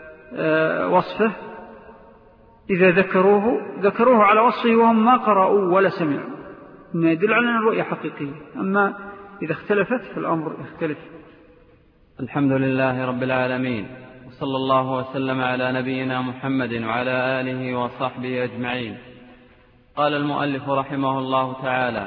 وصفه إذا ذكروه ذكروه على وصفه وهم ما قرأوا ولا سمعوا، إنه يدل على أن الرؤية حقيقية. أما إذا اختلفت فالأمر يختلف. الحمد لله رب العالمين، وصلى الله وسلم على نبينا محمد وعلى آله وصحبه أجمعين. قال المؤلف رحمه الله تعالى: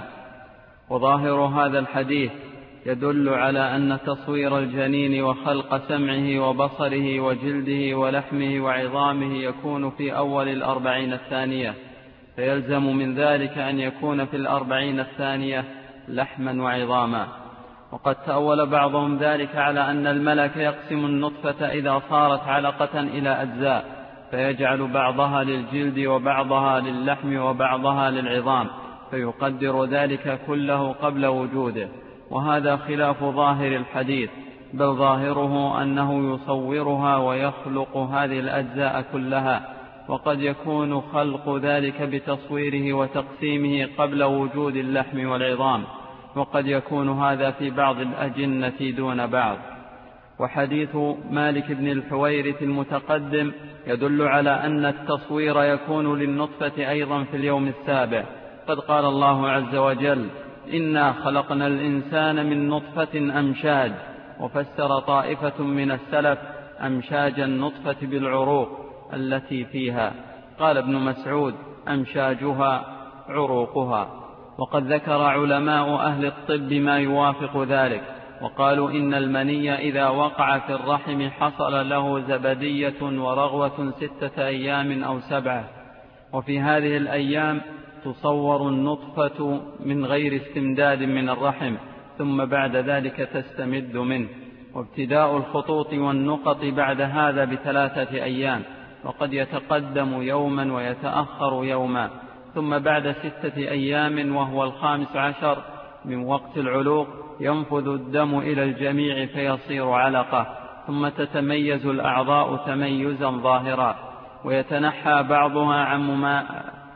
وظاهر هذا الحديث يدل على أن تصوير الجنين وخلق سمعه وبصره وجلده ولحمه وعظامه يكون في أول الأربعين الثانية، فيلزم من ذلك أن يكون في الأربعين الثانية لحما وعظاما. وقد تأول بعضهم ذلك على أن الملك يقسم النطفة إذا صارت علقة إلى أجزاء، فيجعل بعضها للجلد وبعضها للحم وبعضها للعظام، فيقدر ذلك كله قبل وجوده، وهذا خلاف ظاهر الحديث، بل ظاهره أنه يصورها ويخلق هذه الأجزاء كلها، وقد يكون خلق ذلك بتصويره وتقسيمه قبل وجود اللحم والعظام، وقد يكون هذا في بعض الأجنة دون بعض. وحديث مالك بن الحويرث المتقدم يدل على أن التصوير يكون للنطفة أيضا في اليوم السابع. قد قال الله عز وجل: إنا خلقنا الإنسان من نطفة أمشاج. وفسر طائفة من السلف أمشاج النطفة بالعروق التي فيها. قال ابن مسعود: أمشاجها عروقها. وقد ذكر علماء أهل الطب ما يوافق ذلك، وقالوا إن المني إذا وقع في الرحم حصل له زبدية ورغوة ستة أيام أو سبعة، وفي هذه الأيام تصور النطفة من غير استمداد من الرحم، ثم بعد ذلك تستمد منه. وابتداء الخطوط والنقط بعد هذا بثلاثة أيام، وقد يتقدم يوما ويتأخر يوما، ثم بعد ستة أيام وهو الخامس عشر من وقت العلوق ينفذ الدم إلى الجميع فيصير علقة، ثم تتميز الأعضاء تميزا ظاهرا، ويتنحى بعضها عن مما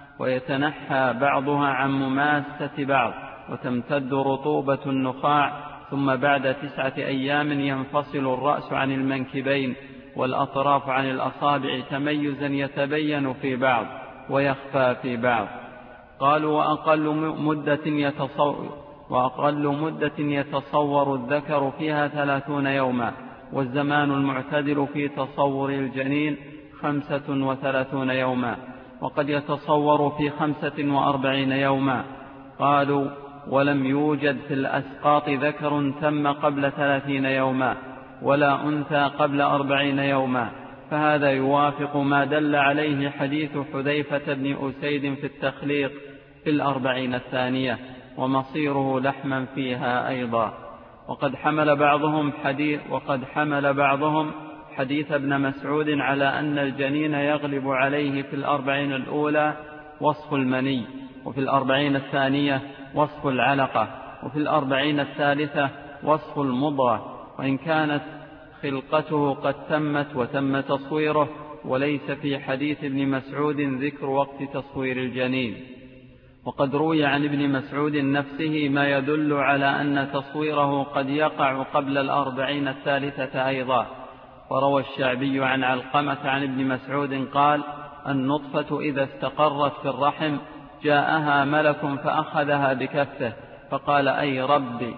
ويتنحى بعضها عن مماسة بعض، وتمتد رطوبة النخاع، ثم بعد تسعة أيام ينفصل الرأس عن المنكبين والأطراف عن الأصابع تميزا يتبين في بعض ويخفى في بعض. قالوا: وأقل مدة يتصور, وأقل مدة يتصور الذكر فيها ثلاثون يوما، والزمان المعتدل في تصور الجنين خمسة وثلاثون يوما، وقد يتصور في خمسة وأربعين يوما. قالوا: ولم يوجد في الأسقاط ذكر تم قبل ثلاثين يوما، ولا أنثى قبل أربعين يوما، فهذا يوافق ما دل عليه حديث حذيفة بن أسيد في التخليق في الأربعين الثانية، ومصيره لحما فيها أيضا. وقد حمل بعضهم حديث وقد حمل بعضهم حديث ابن مسعود على أن الجنين يغلب عليه في الأربعين الأولى وصف المني، وفي الأربعين الثانية وصف العلقة، وفي الأربعين الثالثة وصف المضغة، وإن كانت خلقته قد تمت وتم تصويره، وليس في حديث ابن مسعود ذكر وقت تصوير الجنين. وقد روي عن ابن مسعود نفسه ما يدل على أن تصويره قد يقع قبل الأربعين الثالثة أيضا. وروى الشعبي عن علقمة عن ابن مسعود قال: النطفة إذا استقرت في الرحم جاءها ملك فأخذها بكفه فقال: أي ربي،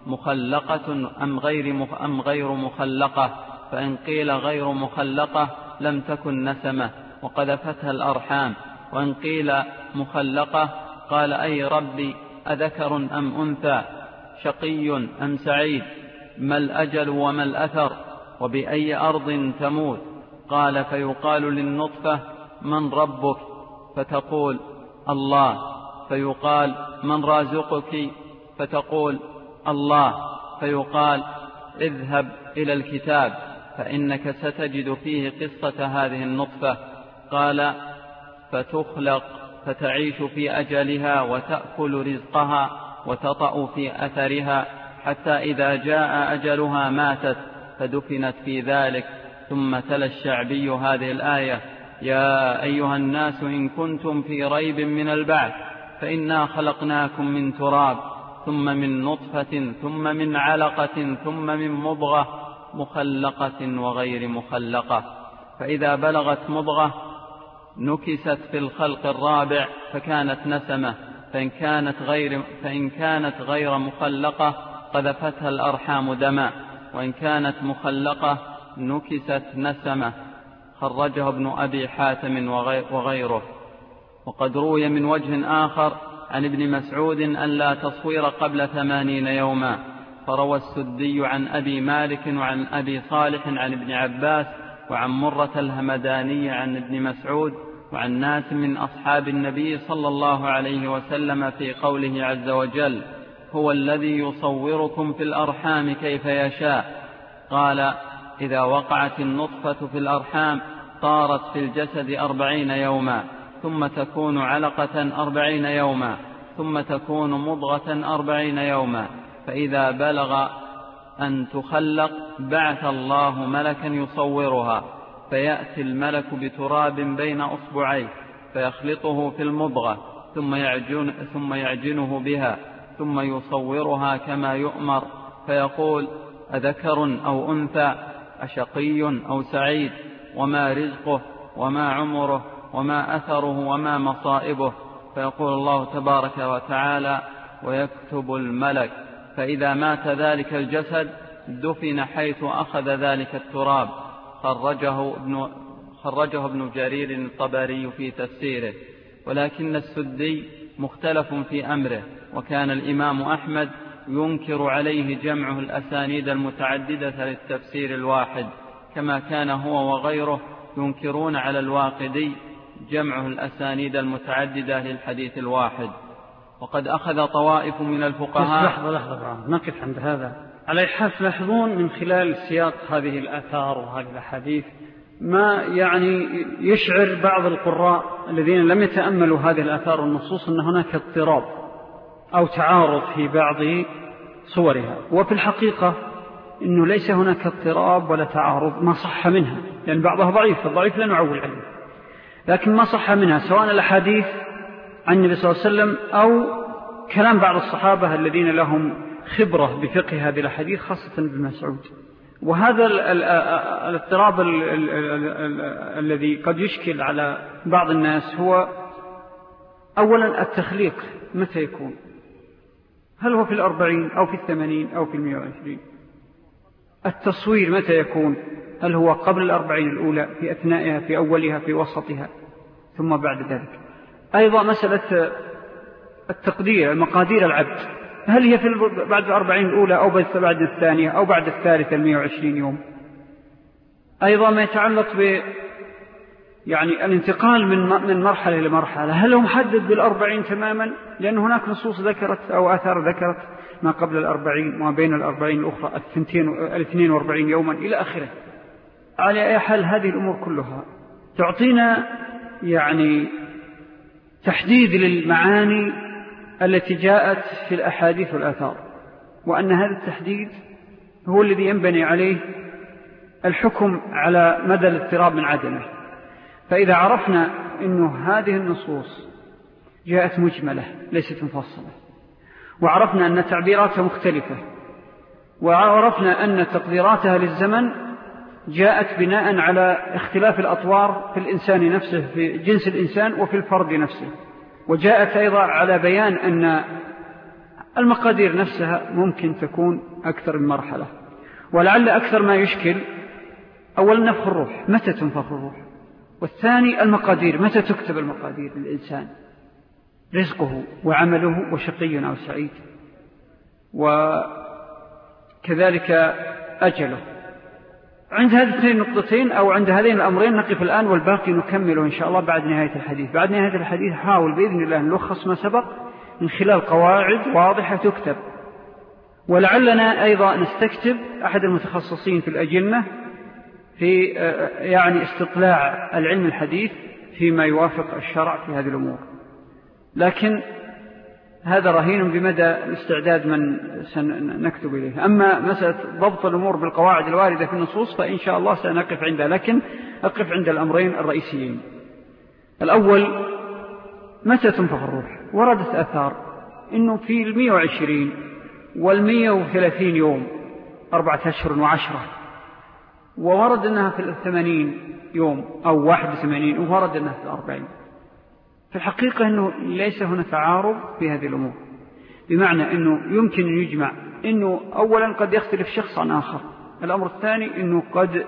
مخلقة أم غير, أم غير مخلقة؟ فإن قيل غير مخلقة لم تكن نسمة وقذفتها الأرحام، وإن قيل مخلقة قال: أي ربي، أذكر أم أنثى؟ شقي أم سعيد؟ ما الأجل وما الأثر؟ وبأي أرض تموت؟ قال: فيقال للنطفة: من ربك؟ فتقول: الله. فيقال: من رازقك؟ فتقول: الله. فيقال: اذهب إلى الكتاب فإنك ستجد فيه قصة هذه النطفة. قال: فتخلق فتعيش في أجلها وتأكل رزقها وتطأ في أثرها، حتى إذا جاء أجلها ماتت فدفنت في ذلك. ثم تلا الشعبي هذه الآية: يا أيها الناس إن كنتم في ريب من البعث فإنا خلقناكم من تراب ثم من نطفة ثم من علقة ثم من مضغة مخلقة وغير مخلقة. فإذا بلغت مضغة نكست في الخلق الرابع فكانت نسمة، فإن كانت غير, فإن كانت غير مخلقة قذفتها الأرحام دما، وإن كانت مخلقة نكست نسمة. خرجه ابن أبي حاتم وغيره. وقد روي من وجه آخر عن ابن مسعود أن لا تصوير قبل ثمانين يوما. فروى السدي عن أبي مالك وعن أبي صالح عن ابن عباس وعن مرة الهمداني عن ابن مسعود وعن ناس من أصحاب النبي صلى الله عليه وسلم في قوله عز وجل: هو الذي يصوركم في الأرحام كيف يشاء. قال: إذا وقعت النطفة في الأرحام طارت في الجسد أربعين يوما، ثم تكون علقة أربعين يوما، ثم تكون مضغة أربعين يوما، فإذا بلغ أن تخلق بعث الله ملكا يصورها، فيأتي الملك بتراب بين أصبعيه فيخلطه في المضغة ثم يعجن ثم يعجنه بها ثم يصورها كما يؤمر، فيقول: أذكر أو أنثى؟ أشقي أو سعيد؟ وما رزقه؟ وما عمره؟ وما أثره؟ وما مصائبه؟ فيقول الله تبارك وتعالى: ويكتب الملك. فإذا مات ذلك الجسد دفن حيث أخذ ذلك التراب. خرجه ابن, خرجه ابن جرير الطبري في تفسيره. ولكن السدي مختلف في أمره، وكان الإمام أحمد ينكر عليه جمعه الأسانيد المتعددة للتفسير الواحد، كما كان هو وغيره ينكرون على الواقدي جمعه الأسانيد المتعددة للحديث الواحد. وقد أخذ طوائف من الفقهاء. لحظة لحظة نقف عند هذا. على حال تلاحظون من خلال سياق هذه الآثار وهذه الأحاديث ما يعني يشعر بعض القراء الذين لم يتأملوا هذه الآثار والنصوص أن هناك اضطراب أو تعارض في بعض صورها، وفي الحقيقة أنه ليس هناك اضطراب ولا تعارض، ما صح منها، لأن بعضها ضعيف، فالضعيف لا نعول عليه، لكن ما صح منها سواء الأحاديث عن النبي صلى الله عليه وسلم أو كلام بعض الصحابة الذين لهم خبرة بفقه هذه الأحاديث خاصة ابن مسعود. وهذا الاضطراب الذي قد يشكل على بعض الناس هو أولا التخليق متى يكون؟ هل هو في الأربعين أو في الثمانين أو في المئة وعشرين؟ التصوير متى يكون؟ هل هو قبل الأربعين الأولى، في أثنائها، في أولها، في وسطها، ثم بعد ذلك؟ أيضا مسألة التقدير، مقادير العبد، هل هي في بعد الأربعين الأولى أو بعد الثانية أو بعد الثالثة المئة وعشرين يوم؟ أيضا ما يتعلق ب يعني الانتقال من من مرحلة إلى مرحلة، هل هو محدد بالأربعين تماما؟ لأن هناك نصوص ذكرت أو آثار ذكرت ما قبل الأربعين وما بين الأربعين الأخرى الاثنين وأربعين يوما إلى آخره. على أي حال هذه الأمور كلها تعطينا يعني تحديد للمعاني التي جاءت في الأحاديث والآثار، وأن هذا التحديد هو الذي ينبني عليه الحكم على مدى الاضطراب من عدمه. فإذا عرفنا أنه هذه النصوص جاءت مجملة ليست مفصلة، وعرفنا أن تعبيراتها مختلفة، وعرفنا أن تقديراتها للزمن جاءت بناء على اختلاف الأطوار في الإنسان نفسه، في جنس الإنسان وفي الفرد نفسه، وجاءت أيضا على بيان أن المقادير نفسها ممكن تكون أكثر من مرحلة. ولعل أكثر ما يشكل أولا نفخ الروح، متى تنفخ الروح؟ والثاني المقادير، متى تكتب المقادير للإنسان؟ رزقه وعمله وشقي أو سعيد، وكذلك أجله. عند هذه الاثنين النقطتين أو عند هذين الأمرين نقف الآن، والباقي نكمله إن شاء الله بعد نهاية الحديث. بعد نهاية الحديث حاول بإذن الله نلخص ما سبق من خلال قواعد واضحة تكتب، ولعلنا أيضا نستكتب أحد المتخصصين في الأجنة في يعني استطلاع العلم الحديث فيما يوافق الشرع في هذه الأمور. لكن هذا رهين بمدى الاستعداد من سنكتب إليه. أما مسألة ضبط الأمور بالقواعد الواردة في النصوص فإن شاء الله سنقف عندها، لكن أقف عند الأمرين الرئيسيين. الأول، متى تنفخ الروح؟ وردت آثار إنه في المئة وعشرين والمئة وثلاثين يوم، أربعة أشهر وعشرة، وورد أنها في الثمانين يوم أو واحد وثمانين، وورد أنها في الأربعين. في الحقيقة أنه ليس هنا تعارض في هذه الأمور، بمعنى أنه يمكن أن يجمع أنه أولا قد يختلف شخص عن آخر. الأمر الثاني أنه قد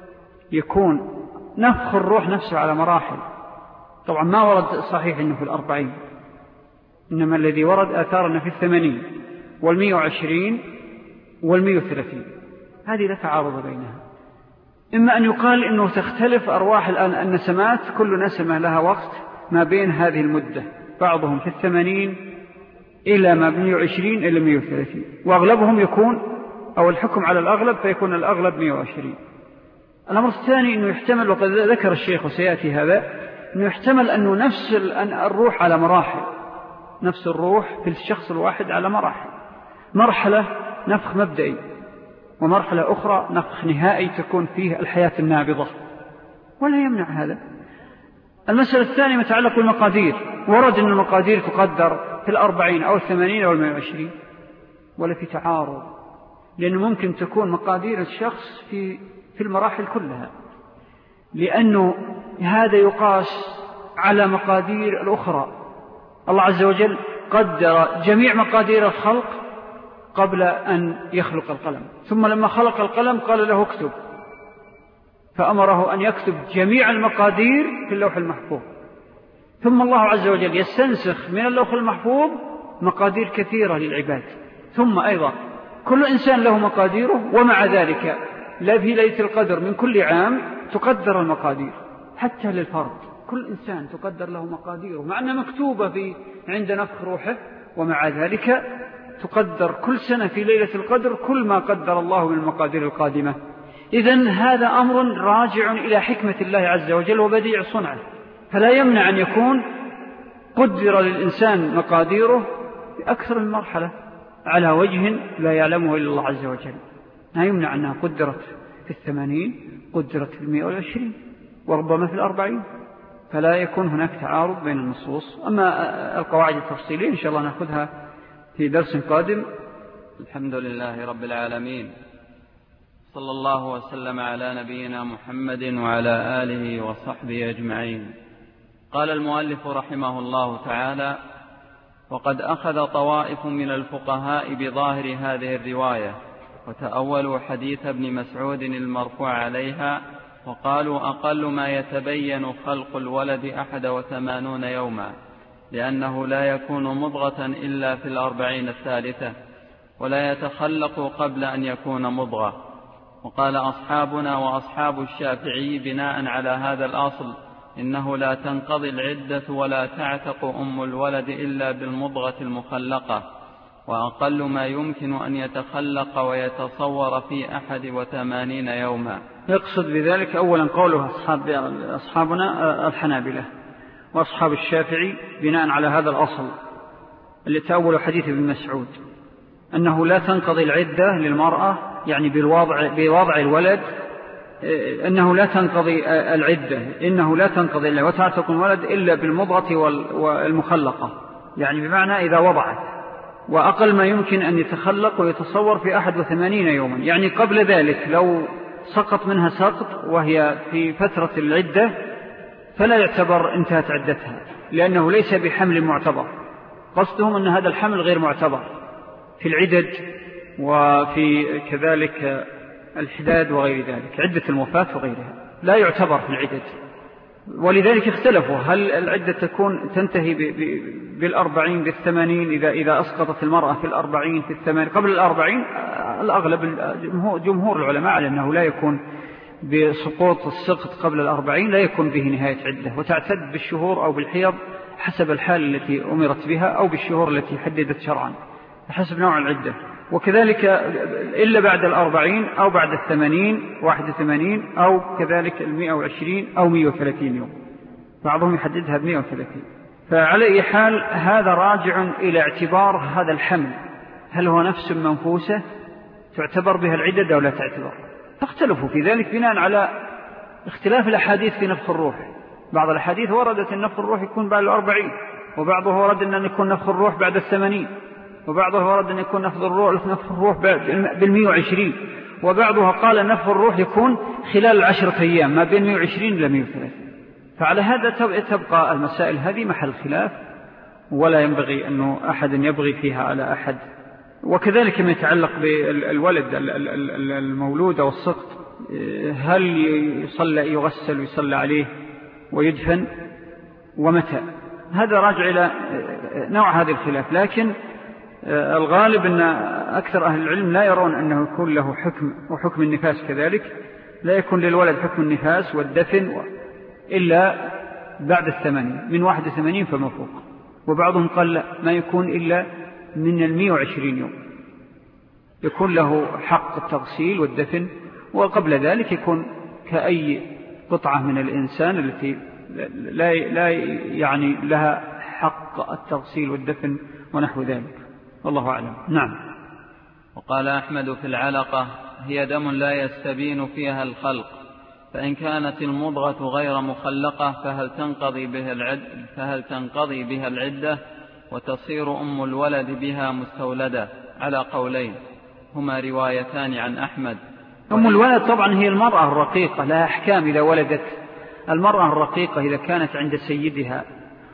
يكون نفخ الروح نفسه على مراحل. طبعا ما ورد صحيح أنه في الأربعين، إنما الذي ورد آثارنا في الثمانين والمئة وعشرين والمئة وثلاثين، هذه لا تعارض بينها. إما أن يقال أنه تختلف أرواح النسمات، كل نسمة لها وقت ما بين هذه المدة، بعضهم في الثمانين إلى ما بين وعشرين إلى مئة وثلاثين، وأغلبهم يكون أو الحكم على الأغلب فيكون الأغلب مئة وعشرين. الأمر الثاني أنه يحتمل، وقد ذكر الشيخ وسيأتي هذا، أنه يحتمل أنه نفس الروح على مراحل، نفس الروح في الشخص الواحد على مراحل، مرحلة نفخ مبدئي، ومرحلة أخرى نفخ نهائي تكون فيه الحياة النابضة، ولا يمنع هذا. المسألة الثانية متعلق بالمقادير، ورد أن المقادير تقدر في الأربعين أو الثمانين أو المئة وعشرين، ولا في تعارض، لأنه ممكن تكون مقادير الشخص في في المراحل كلها، لأنه هذا يقاس على مقادير الأخرى. الله عز وجل قدر جميع مقادير الخلق قبل أن يخلق القلم، ثم لما خلق القلم قال له اكتب، فأمره أن يكتب جميع المقادير في اللوح المحفوظ. ثم الله عز وجل يستنسخ من اللوح المحفوظ مقادير كثيرة للعباد. ثم أيضا كل إنسان له مقاديره، ومع ذلك لا في ليلة القدر من كل عام تقدر المقادير حتى للفرد، كل إنسان تقدر له مقاديره، مع أنها مكتوبة في عند نفخ روحه، ومع ذلك تقدر كل سنة في ليلة القدر كل ما قدر الله من المقادير القادمة. إذن هذا أمر راجع إلى حكمة الله عز وجل وبديع صنعه، فلا يمنع أن يكون قدر للإنسان مقاديره بأكثر من مرحلة على وجه لا يعلمه إلا الله عز وجل. لا يمنع أنها قدرت في الثمانين، قدرت في المئة والعشرين، وربما في الأربعين، فلا يكون هناك تعارض بين النصوص. أما القواعد التفصيلية إن شاء الله نأخذها في درس قادم. الحمد لله رب العالمين، صلى الله وسلم على نبينا محمد وعلى آله وصحبه أجمعين. قال المؤلف رحمه الله تعالى: وقد أخذ طوائف من الفقهاء بظاهر هذه الرواية، وتأولوا حديث ابن مسعود المرفوع عليها، وقالوا أقل ما يتبين خلق الولد أحد وثمانون يوما، لأنه لا يكون مضغة إلا في الأربعين الثالثة، ولا يتخلق قبل أن يكون مضغة. وقال أصحابنا وأصحاب الشافعي بناء على هذا الأصل إنه لا تنقضي العدة ولا تعتق أم الولد إلا بالمضغة المخلقة، وأقل ما يمكن أن يتخلق ويتصور في أحد وثمانين يوما. يقصد بذلك أولا قوله أصحاب أصحابنا الحنابلة وأصحاب الشافعي بناء على هذا الأصل اللي تأول حديث ابن مسعود أنه لا تنقضي العدة للمرأة، يعني بالوضع بوضع الولد، أنه لا تنقضي العدة إنه لا تنقضي إلا وتعتق الولد إلا بالمضغة والمخلقة، يعني بمعنى إذا وضعت، وأقل ما يمكن أن يتخلق ويتصور في أحد وثمانين يوما، يعني قبل ذلك لو سقط منها سقط وهي في فترة العدة فلا يعتبر انتهت عدتها، لأنه ليس بحمل معتبر. قصدهم أن هذا الحمل غير معتبر في العدد وفي كذلك الحداد وغير ذلك، عدة الوفاة وغيرها لا يعتبر في العدد. ولذلك اختلفوا هل العدة تكون تنتهي بالأربعين بالثمانين إذا, إذا أسقطت المرأة في الأربعين في الثمانين قبل الأربعين. الأغلب جمهور العلماء على أنه لا يكون بسقوط السقط قبل الأربعين لا يكون به نهاية عدة، وتعتد بالشهور أو بالحيض حسب الحال التي أمرت بها أو بالشهور التي حددت شرعا حسب نوع العدة. وكذلك إلا بعد الأربعين أو بعد الثمانين واحد وثمانين أو كذلك المئة وعشرين أو مئة وثلاثين يوم، بعضهم يحددها بمئة وثلاثين. فعلى أي حال هذا راجع إلى اعتبار هذا الحمل، هل هو نفس منفوسة تعتبر بها العدد أو لا تعتبر. فاختلفوا في ذلك بناء على اختلاف الأحاديث في نفخ الروح. بعض الأحاديث وردت أن نفخ الروح يكون بعد الأربعين، وبعضها ورد أن يكون نفخ الروح بعد الثمانين، وبعضها ورد أن يكون نفخ الروح, نفخ الروح بالمئة وعشرين، وبعضها قال نفخ الروح يكون خلال العشرة أيام ما بين مئة وعشرين إلى مئة وثلاثين. فعلى هذا تبقى المسائل هذه محل خلاف، ولا ينبغي أنه أحد يبغي فيها على أحد. وكذلك ما يتعلق بالولد المولود أو السقط، هل يصلى يغسل ويصلى عليه ويدفن ومتى، هذا راجع إلى نوع هذه الخلاف. لكن الغالب أن أكثر أهل العلم لا يرون أنه يكون له حكم، وحكم النفاس كذلك لا يكون للولد حكم النفاس والدفن إلا بعد الثمانين من واحد وثمانين فما فوق. وبعضهم قال لا، ما يكون إلا من المئة وعشرين يوم يكون له حق التغسيل والدفن، وقبل ذلك يكون كأي قطعة من الإنسان التي لا لا يعني لها حق التغسيل والدفن ونحو ذلك، والله أعلم. نعم. وقال أحمد في العلقة: هي دم لا يستبين فيها الخلق، فإن كانت المضغة غير مخلقة فهل تنقضي بها العدة فهل تنقضي بها العدة وتصير أم الولد بها مستولدة، على قولين هما روايتان عن أحمد. أم الولد طبعا هي المرأة الرقيقة، لها أحكام إذا ولدت. المرأة الرقيقة إذا كانت عند سيدها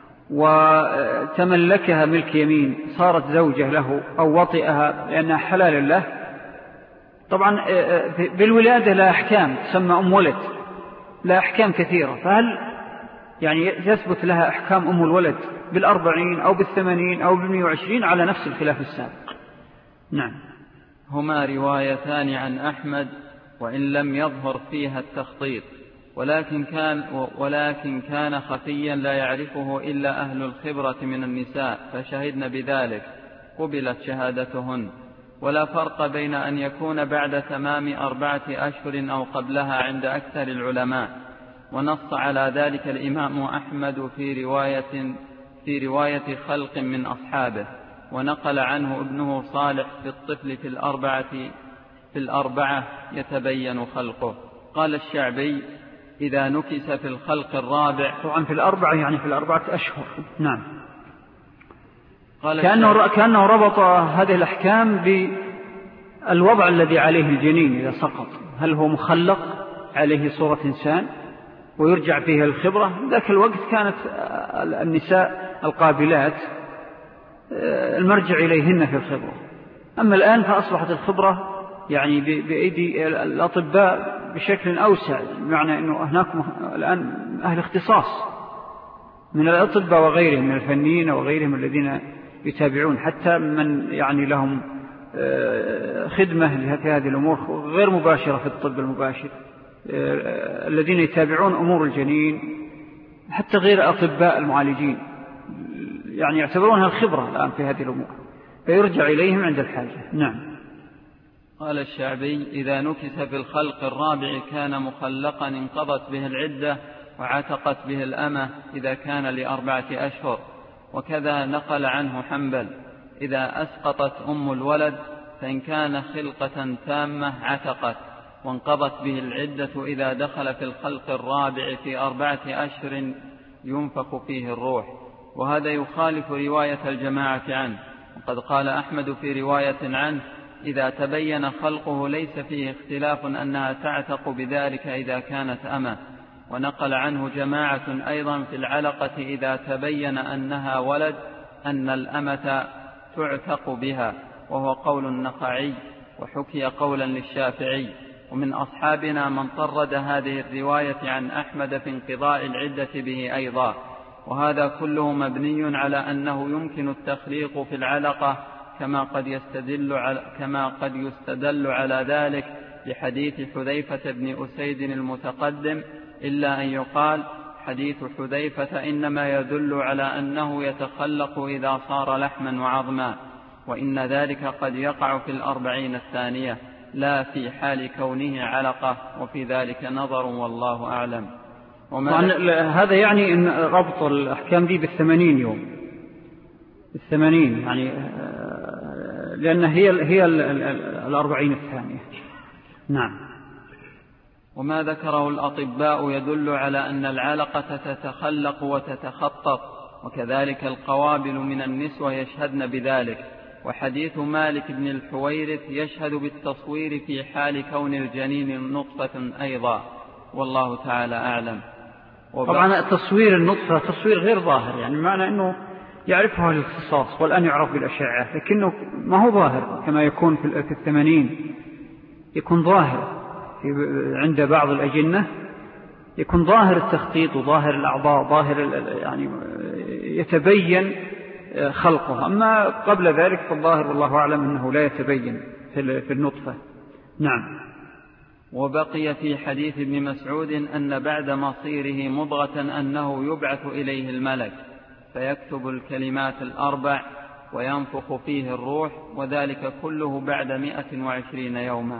وتملكها ملك يمين صارت زوجة له أو وطئها لأنها حلال له، طبعا بالولادة لا أحكام تسمى أم ولد، لا أحكام كثيرة. فهل يعني يثبت لها أحكام أم الولد بالأربعين أو بالثمانين أو بالمئة وعشرين على نفس الخلاف السابق؟ نعم. هما روايتان عن أحمد وإن لم يظهر فيها التخطيط، ولكن كان, ولكن كان خفيا لا يعرفه إلا أهل الخبرة من النساء فشهدن بذلك قبلت شهادتهن. ولا فرق بين أن يكون بعد تمام أربعة أشهر أو قبلها عند أكثر العلماء، ونص على ذلك الإمام أحمد في رواية, في رواية خلق من أصحابه، ونقل عنه ابنه صالح في الطفل في الأربعة, في الأربعة يتبين خلقه. قال الشعبي: إذا نكس في الخلق الرابع، طبعا في الأربعة يعني في الأربعة أشهر. نعم. كأنه, كأنه ربط هذه الأحكام بالوضع الذي عليه الجنين إذا سقط، هل هو مخلق عليه صورة إنسان ويرجع فيها الخبرة. ذاك الوقت كانت النساء القابلات المرجع إليهن في الخبرة، أما الآن فأصبحت الخبرة يعني بأيدي الأطباء بشكل أوسع، بمعنى أنه هناك الآن أهل اختصاص من الأطباء وغيرهم من الفنيين وغيرهم الذين يتابعون، حتى من يعني لهم خدمة في هذه الأمور غير مباشرة في الطب المباشر، الذين يتابعون أمور الجنين حتى غير أطباء المعالجين يعني يعتبرونها الخبرة الآن في هذه الأمور، فيرجع إليهم عند الحاجة. نعم. قال الشعبي: إذا نكس في الخلق الرابع كان مخلقا انقضت به العدة وعتقت به الأمة إذا كان لأربعة أشهر. وكذا نقل عنه حنبل: إذا أسقطت أم الولد فإن كان خلقة تامة عتقت، وانقضت به العدة إذا دخل في الخلق الرابع في أربعة أشهر ينفخ فيه الروح. وهذا يخالف رواية الجماعة عنه، وقد قال أحمد في رواية عنه: إذا تبين خلقه ليس فيه اختلاف أنها تعتق بذلك إذا كانت أمة. ونقل عنه جماعة أيضا في العلقة إذا تبين أنها ولد أن الأمة تعتق بها، وهو قول النخعي، وحكي قولا للشافعي. ومن أصحابنا من طرد هذه الرواية عن أحمد في انقضاء العدة به أيضا. وهذا كله مبني على أنه يمكن التخليق في العلقة، كما قد يستدل على, كما قد يستدل على ذلك بحديث حذيفة بن أسيد المتقدم، إلا أن يقال حديث حذيفة إنما يدل على أنه يتخلق إذا صار لحما وعظما، وإن ذلك قد يقع في الأربعين الثانية لا في حال كونه علقة، وفي ذلك نظر والله أعلم. هذا يعني أن ربط الأحكام دي بالثمانين يوم، بالثمانين يعني لأن هي هي الأربعين الثانية. نعم. وما ذكره الأطباء يدل على أن العلقة تتخلق وتتخطط، وكذلك القوابل من النسوة يشهدن بذلك. وحديث مالك بن الحويرث يشهد بالتصوير في حال كون الجنين نطفة أيضا، والله تعالى أعلم. طبعا تصوير النطفة تصوير غير ظاهر، يعني معنى أنه يعرفه الاختصاص والآن يعرف بالأشعة، لكنه ما هو ظاهر كما يكون في الثمانين، يكون ظاهر عند بعض الأجنة، يكون ظاهر التخطيط وظاهر الأعضاء، ظاهر يعني يتبين خلقه. أما قبل ذلك فالظاهر والله أعلم أنه لا يتبين في النطفة. نعم. وبقي في حديث ابن مسعود أن بعد مصيره مضغة أنه يبعث إليه الملك فيكتب الكلمات الأربع وينفخ فيه الروح، وذلك كله بعد مئة وعشرين يوما.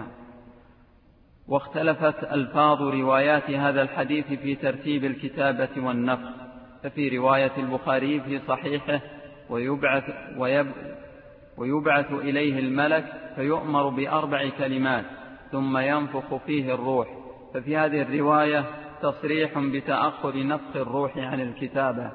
واختلفت ألفاظ روايات هذا الحديث في ترتيب الكتابة والنفخ، ففي رواية البخاري في صحيحه ويبعث, ويب ويبعث إليه الملك فيؤمر بأربع كلمات ثم ينفخ فيه الروح، ففي هذه الرواية تصريح بتأخر نفخ الروح عن الكتابة.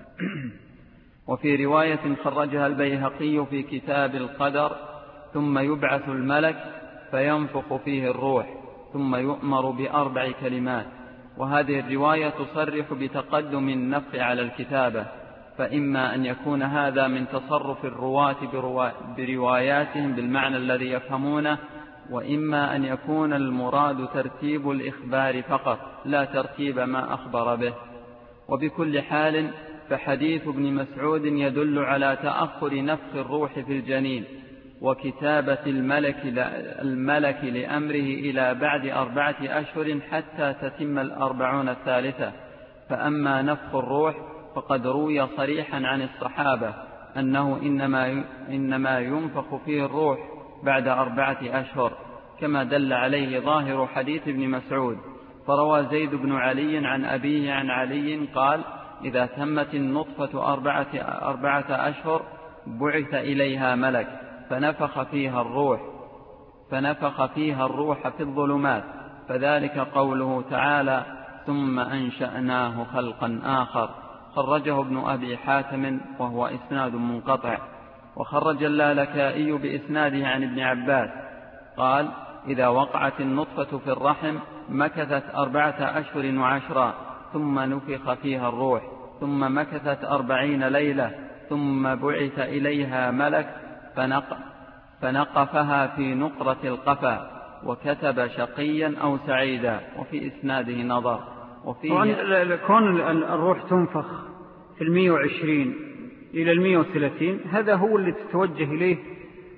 وفي رواية خرجها البيهقي في كتاب القدر ثم يبعث الملك فينفخ فيه الروح ثم يؤمر بأربع كلمات. وهذه الرواية تصرح بتقدم النفخ على الكتابة، فإما أن يكون هذا من تصرف الرواة برواياتهم بالمعنى الذي يفهمونه، وإما أن يكون المراد ترتيب الإخبار فقط لا ترتيب ما أخبر به. وبكل حال فحديث ابن مسعود يدل على تأخر نفخ الروح في الجنين وكتابة الملك, الملك لأمره إلى بعد أربعة أشهر حتى تتم الأربعون الثالثة. فأما نفخ الروح فقد روي صريحا عن الصحابة أنه إنما, إنما ينفخ فيه الروح بعد أربعة أشهر، كما دل عليه ظاهر حديث ابن مسعود. فروى زيد بن علي عن أبيه عن علي قال: إذا تمت النطفة أربعة, أربعة أشهر بعث إليها ملك فنفخ فيها الروح فنفخ فيها الروح في الظلمات، فذلك قوله تعالى: ثم أنشأناه خلقا آخر. خرجه ابن أبي حاتم وهو إسناد منقطع. وخرج اللالكائي بإسناده عن ابن عباس قال: إذا وقعت النطفة في الرحم مكثت أربعة أشهر وعشرا ثم نفخ فيها الروح، ثم مكثت أربعين ليلة ثم بعث إليها ملك فنق فنقفها في نقرة القفا وكتب شقيا أو سعيدا، وفي إسناده نظر. وفيه كون الروح تنفخ في المئة وعشرين إلى المئة وثلاثين هذا هو اللي تتوجه إليه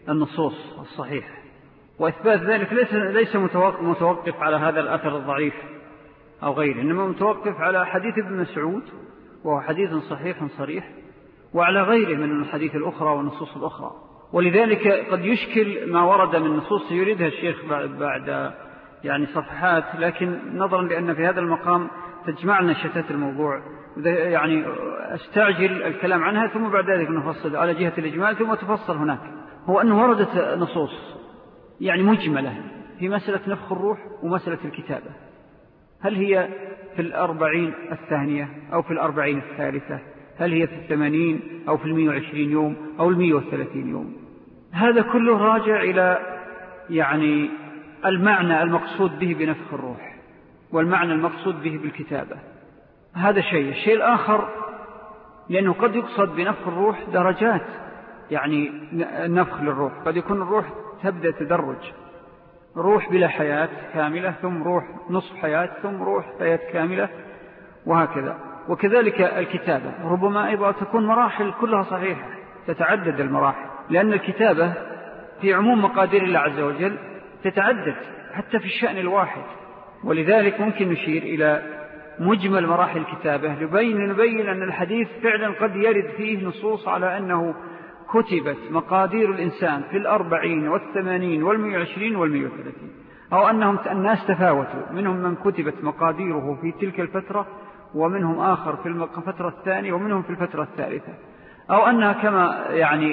النصوص الصحيحة. وإثبات ذلك ليس ليس متوقف على هذا الأثر الضعيف أو غيره، إنما متوقف على حديث ابن مسعود وهو حديث صحيح صريح، وعلى غيره من الحديث الأخرى والنصوص الأخرى. ولذلك قد يشكل ما ورد من نصوص يريدها الشيخ بعد يعني صفحات، لكن نظرا لأن في هذا المقام تجمعنا شتات الموضوع يعني استعجل الكلام عنها ثم بعد ذلك نفصل على جهة الإجمال ثم تفصل هناك. هو أنه وردت نصوص يعني مجملة في مسألة نفخ الروح ومسألة الكتابة، هل هي في الأربعين الثانية أو في الأربعين الثالثة، هل هي في الثمانين أو في المئة وعشرين يوم أو المئة وثلاثين يوم؟ هذا كله راجع إلى يعني المعنى المقصود به بنفخ الروح والمعنى المقصود به بالكتابة. هذا شيء. الشيء الآخر لأنه قد يقصد بنفخ الروح درجات، يعني نفخ للروح قد يكون الروح تبدأ تدرج، روح بلا حياة كاملة، ثم روح نصف حياة، ثم روح حياة كاملة، وهكذا. وكذلك الكتابة ربما أيضا تكون مراحل كلها صحيحة، تتعدد المراحل، لأن الكتابة في عموم مقادير الله عز وجل تتعدد حتى في الشأن الواحد. ولذلك ممكن نشير إلى مجمل مراحل الكتابة لبين نبين أن الحديث فعلا قد يرد فيه نصوص على أنه كتبت مقادير الإنسان في الأربعين والثمانين والمئة وعشرين والمئة وثلاثين، أو أنهم الناس تفاوتوا، منهم من كتبت مقاديره في تلك الفترة ومنهم آخر في الفترة الثانية ومنهم في الفترة الثالثة، أو أنها كما يعني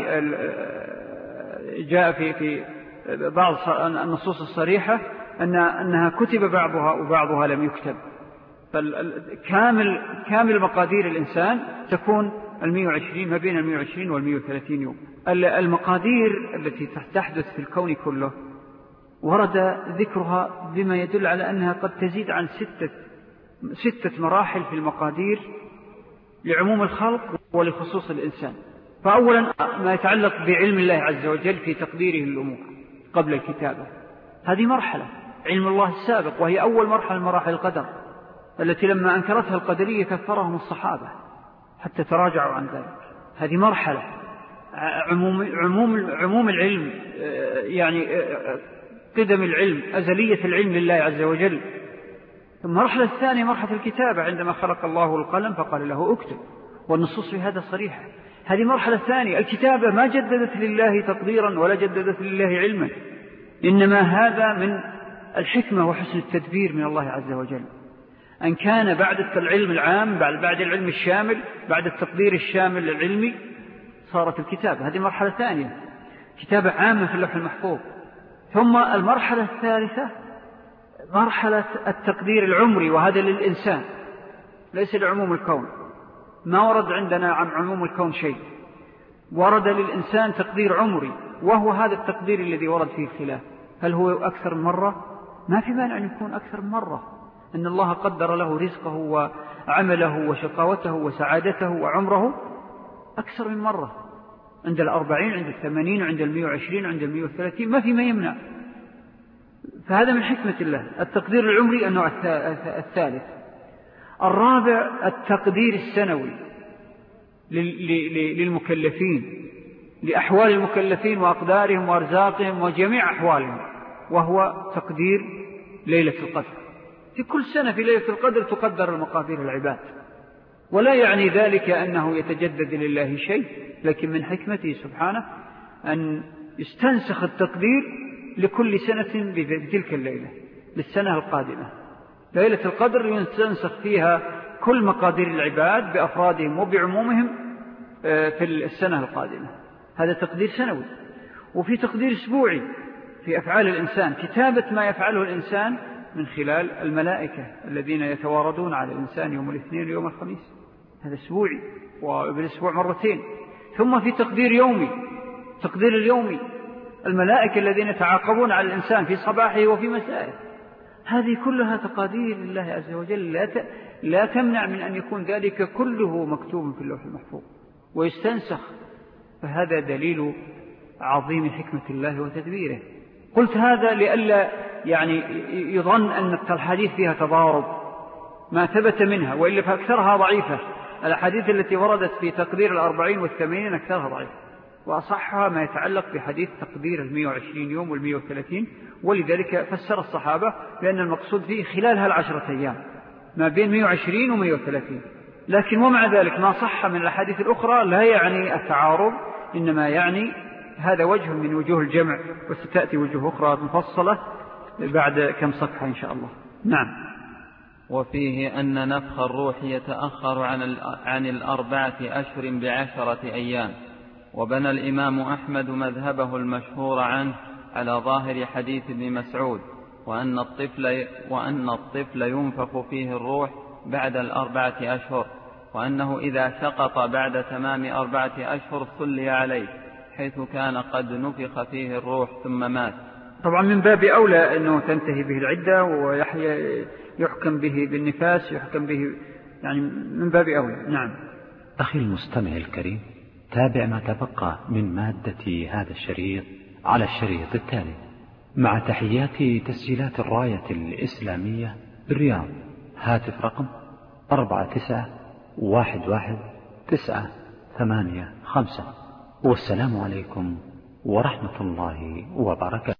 جاء في في بعض النصوص الصريحة أن أنها كتب بعضها وبعضها لم يكتب. فالكامل كامل مقادير الإنسان تكون المئة وعشرين ما بين المئة وعشرين والمئة وثلاثين يوم. المقادير التي تحدث في الكون كله ورد ذكرها بما يدل على أنها قد تزيد عن ستة ستة مراحل في المقادير لعموم الخلق ولخصوص الإنسان. فأولا ما يتعلق بعلم الله عز وجل في تقديره الأمور قبل الكتابة، هذه مرحلة علم الله السابق، وهي أول مرحلة من مراحل القدر التي لما أنكرتها القدرية كفرهم الصحابة حتى تراجعوا عن ذلك. هذه مرحلة عموم, عموم, عموم العلم، يعني قدم العلم، أزلية العلم لله عز وجل. المرحلة الثانية مرحلة الكتابة، عندما خلق الله القلم فقال له اكتب، والنصوص في هذا صريحة. هذه مرحلة ثانية. الكتابة ما جددت لله تقديرا ولا جددت لله علما، إنما هذا من الحكمة وحسن التدبير من الله عز وجل، أن كان بعد العلم العام بعد بعد العلم الشامل بعد التقدير الشامل العلمي صارت الكتابة. هذه مرحلة ثانية، كتابة عامة في اللوح المحفوظ. ثم المرحلة الثالثة مرحلة التقدير العمري، وهذا للإنسان ليس لعموم الكون. ما ورد عندنا عن عموم الكون شيء، ورد للإنسان تقدير عمري، وهو هذا التقدير الذي ورد فيه الخلاف، هل هو أكثر من مرة؟ ما في مانع أن يكون أكثر من مرة، إن الله قدر له رزقه وعمله وشقاوته وسعادته وعمره أكثر من مرة، عند الأربعين عند الثمانين عند المئة وعشرين عند المئة وثلاثين، ما في ما يمنع. فهذا من حكمة الله. التقدير العمري النوع الثالث. الرابع التقدير السنوي للمكلفين، لأحوال المكلفين وأقدارهم وأرزاقهم وجميع أحوالهم، وهو تقدير ليلة القدر. في كل سنة في ليلة القدر تقدر المقادير العباد، ولا يعني ذلك أنه يتجدد لله شيء، لكن من حكمته سبحانه أن يستنسخ التقدير لكل سنة بتلك الليلة للسنة القادمة. ليلة القدر يستنسخ فيها كل مقادير العباد بأفرادهم وبعمومهم في السنة القادمة. هذا تقدير سنوي. وفي تقدير أسبوعي في أفعال الإنسان، كتابة ما يفعله الإنسان من خلال الملائكة الذين يتواردون على الإنسان يوم الاثنين ويوم الخميس، هذا أسبوعي، وبالأسبوع مرتين. ثم في تقدير يومي، تقدير اليومي، الملائكة الذين يتعاقبون على الإنسان في صباحه وفي مسائه. هذه كلها تقادير الله عز وجل لا لا تمنع من أن يكون ذلك كله مكتوب في اللوح المحفوظ ويستنسخ. فهذا دليل عظيم حكمة الله وتدبيره. قلت هذا لئلا يعني يظن أن الحديث فيها تضارب، ما ثبت منها، وإلا فأكثرها ضعيفة. الأحاديث التي وردت في تقدير الأربعين والثمانين أكثرها ضعيفة، وأصحها ما يتعلق بحديث تقدير المئة وعشرين يوم والمئة وثلاثين، ولذلك فسر الصحابة بأن المقصود فيه خلال هالعشرة أيام ما بين مئة وعشرين ومئة وثلاثين. لكن ومع ذلك ما صح من الأحاديث الأخرى لا يعني التعارض، إنما يعني هذا وجه من وجوه الجمع، وستأتي وجوه أخرى مفصلة بعد كم صفحة إن شاء الله. نعم. وفيه أن نفخ الروح يتأخر عن عن الأربعة أشهر بعشرة أيام. وبنى الإمام أحمد مذهبه المشهور عنه على ظاهر حديث ابن مسعود، وأن الطفل, وأن الطفل ينفخ فيه الروح بعد الأربعة أشهر، وأنه إذا سقط بعد تمام أربعة أشهر صلي عليه، حيث كان قد نفخ فيه الروح ثم مات. طبعا من باب أولى أنه تنتهي به العدة ويحكم به بالنفاس، يحكم به يعني من باب أولى. نعم. أخي المستمع الكريم، تابع ما تبقى من مادة هذا الشريط على الشريط التالي، مع تحيات تسجيلات الراية الإسلامية بالرياض. هاتف رقم أربعة تسعة واحد واحد تسعة ثمانية خمسة. والسلام عليكم ورحمة الله وبركاته.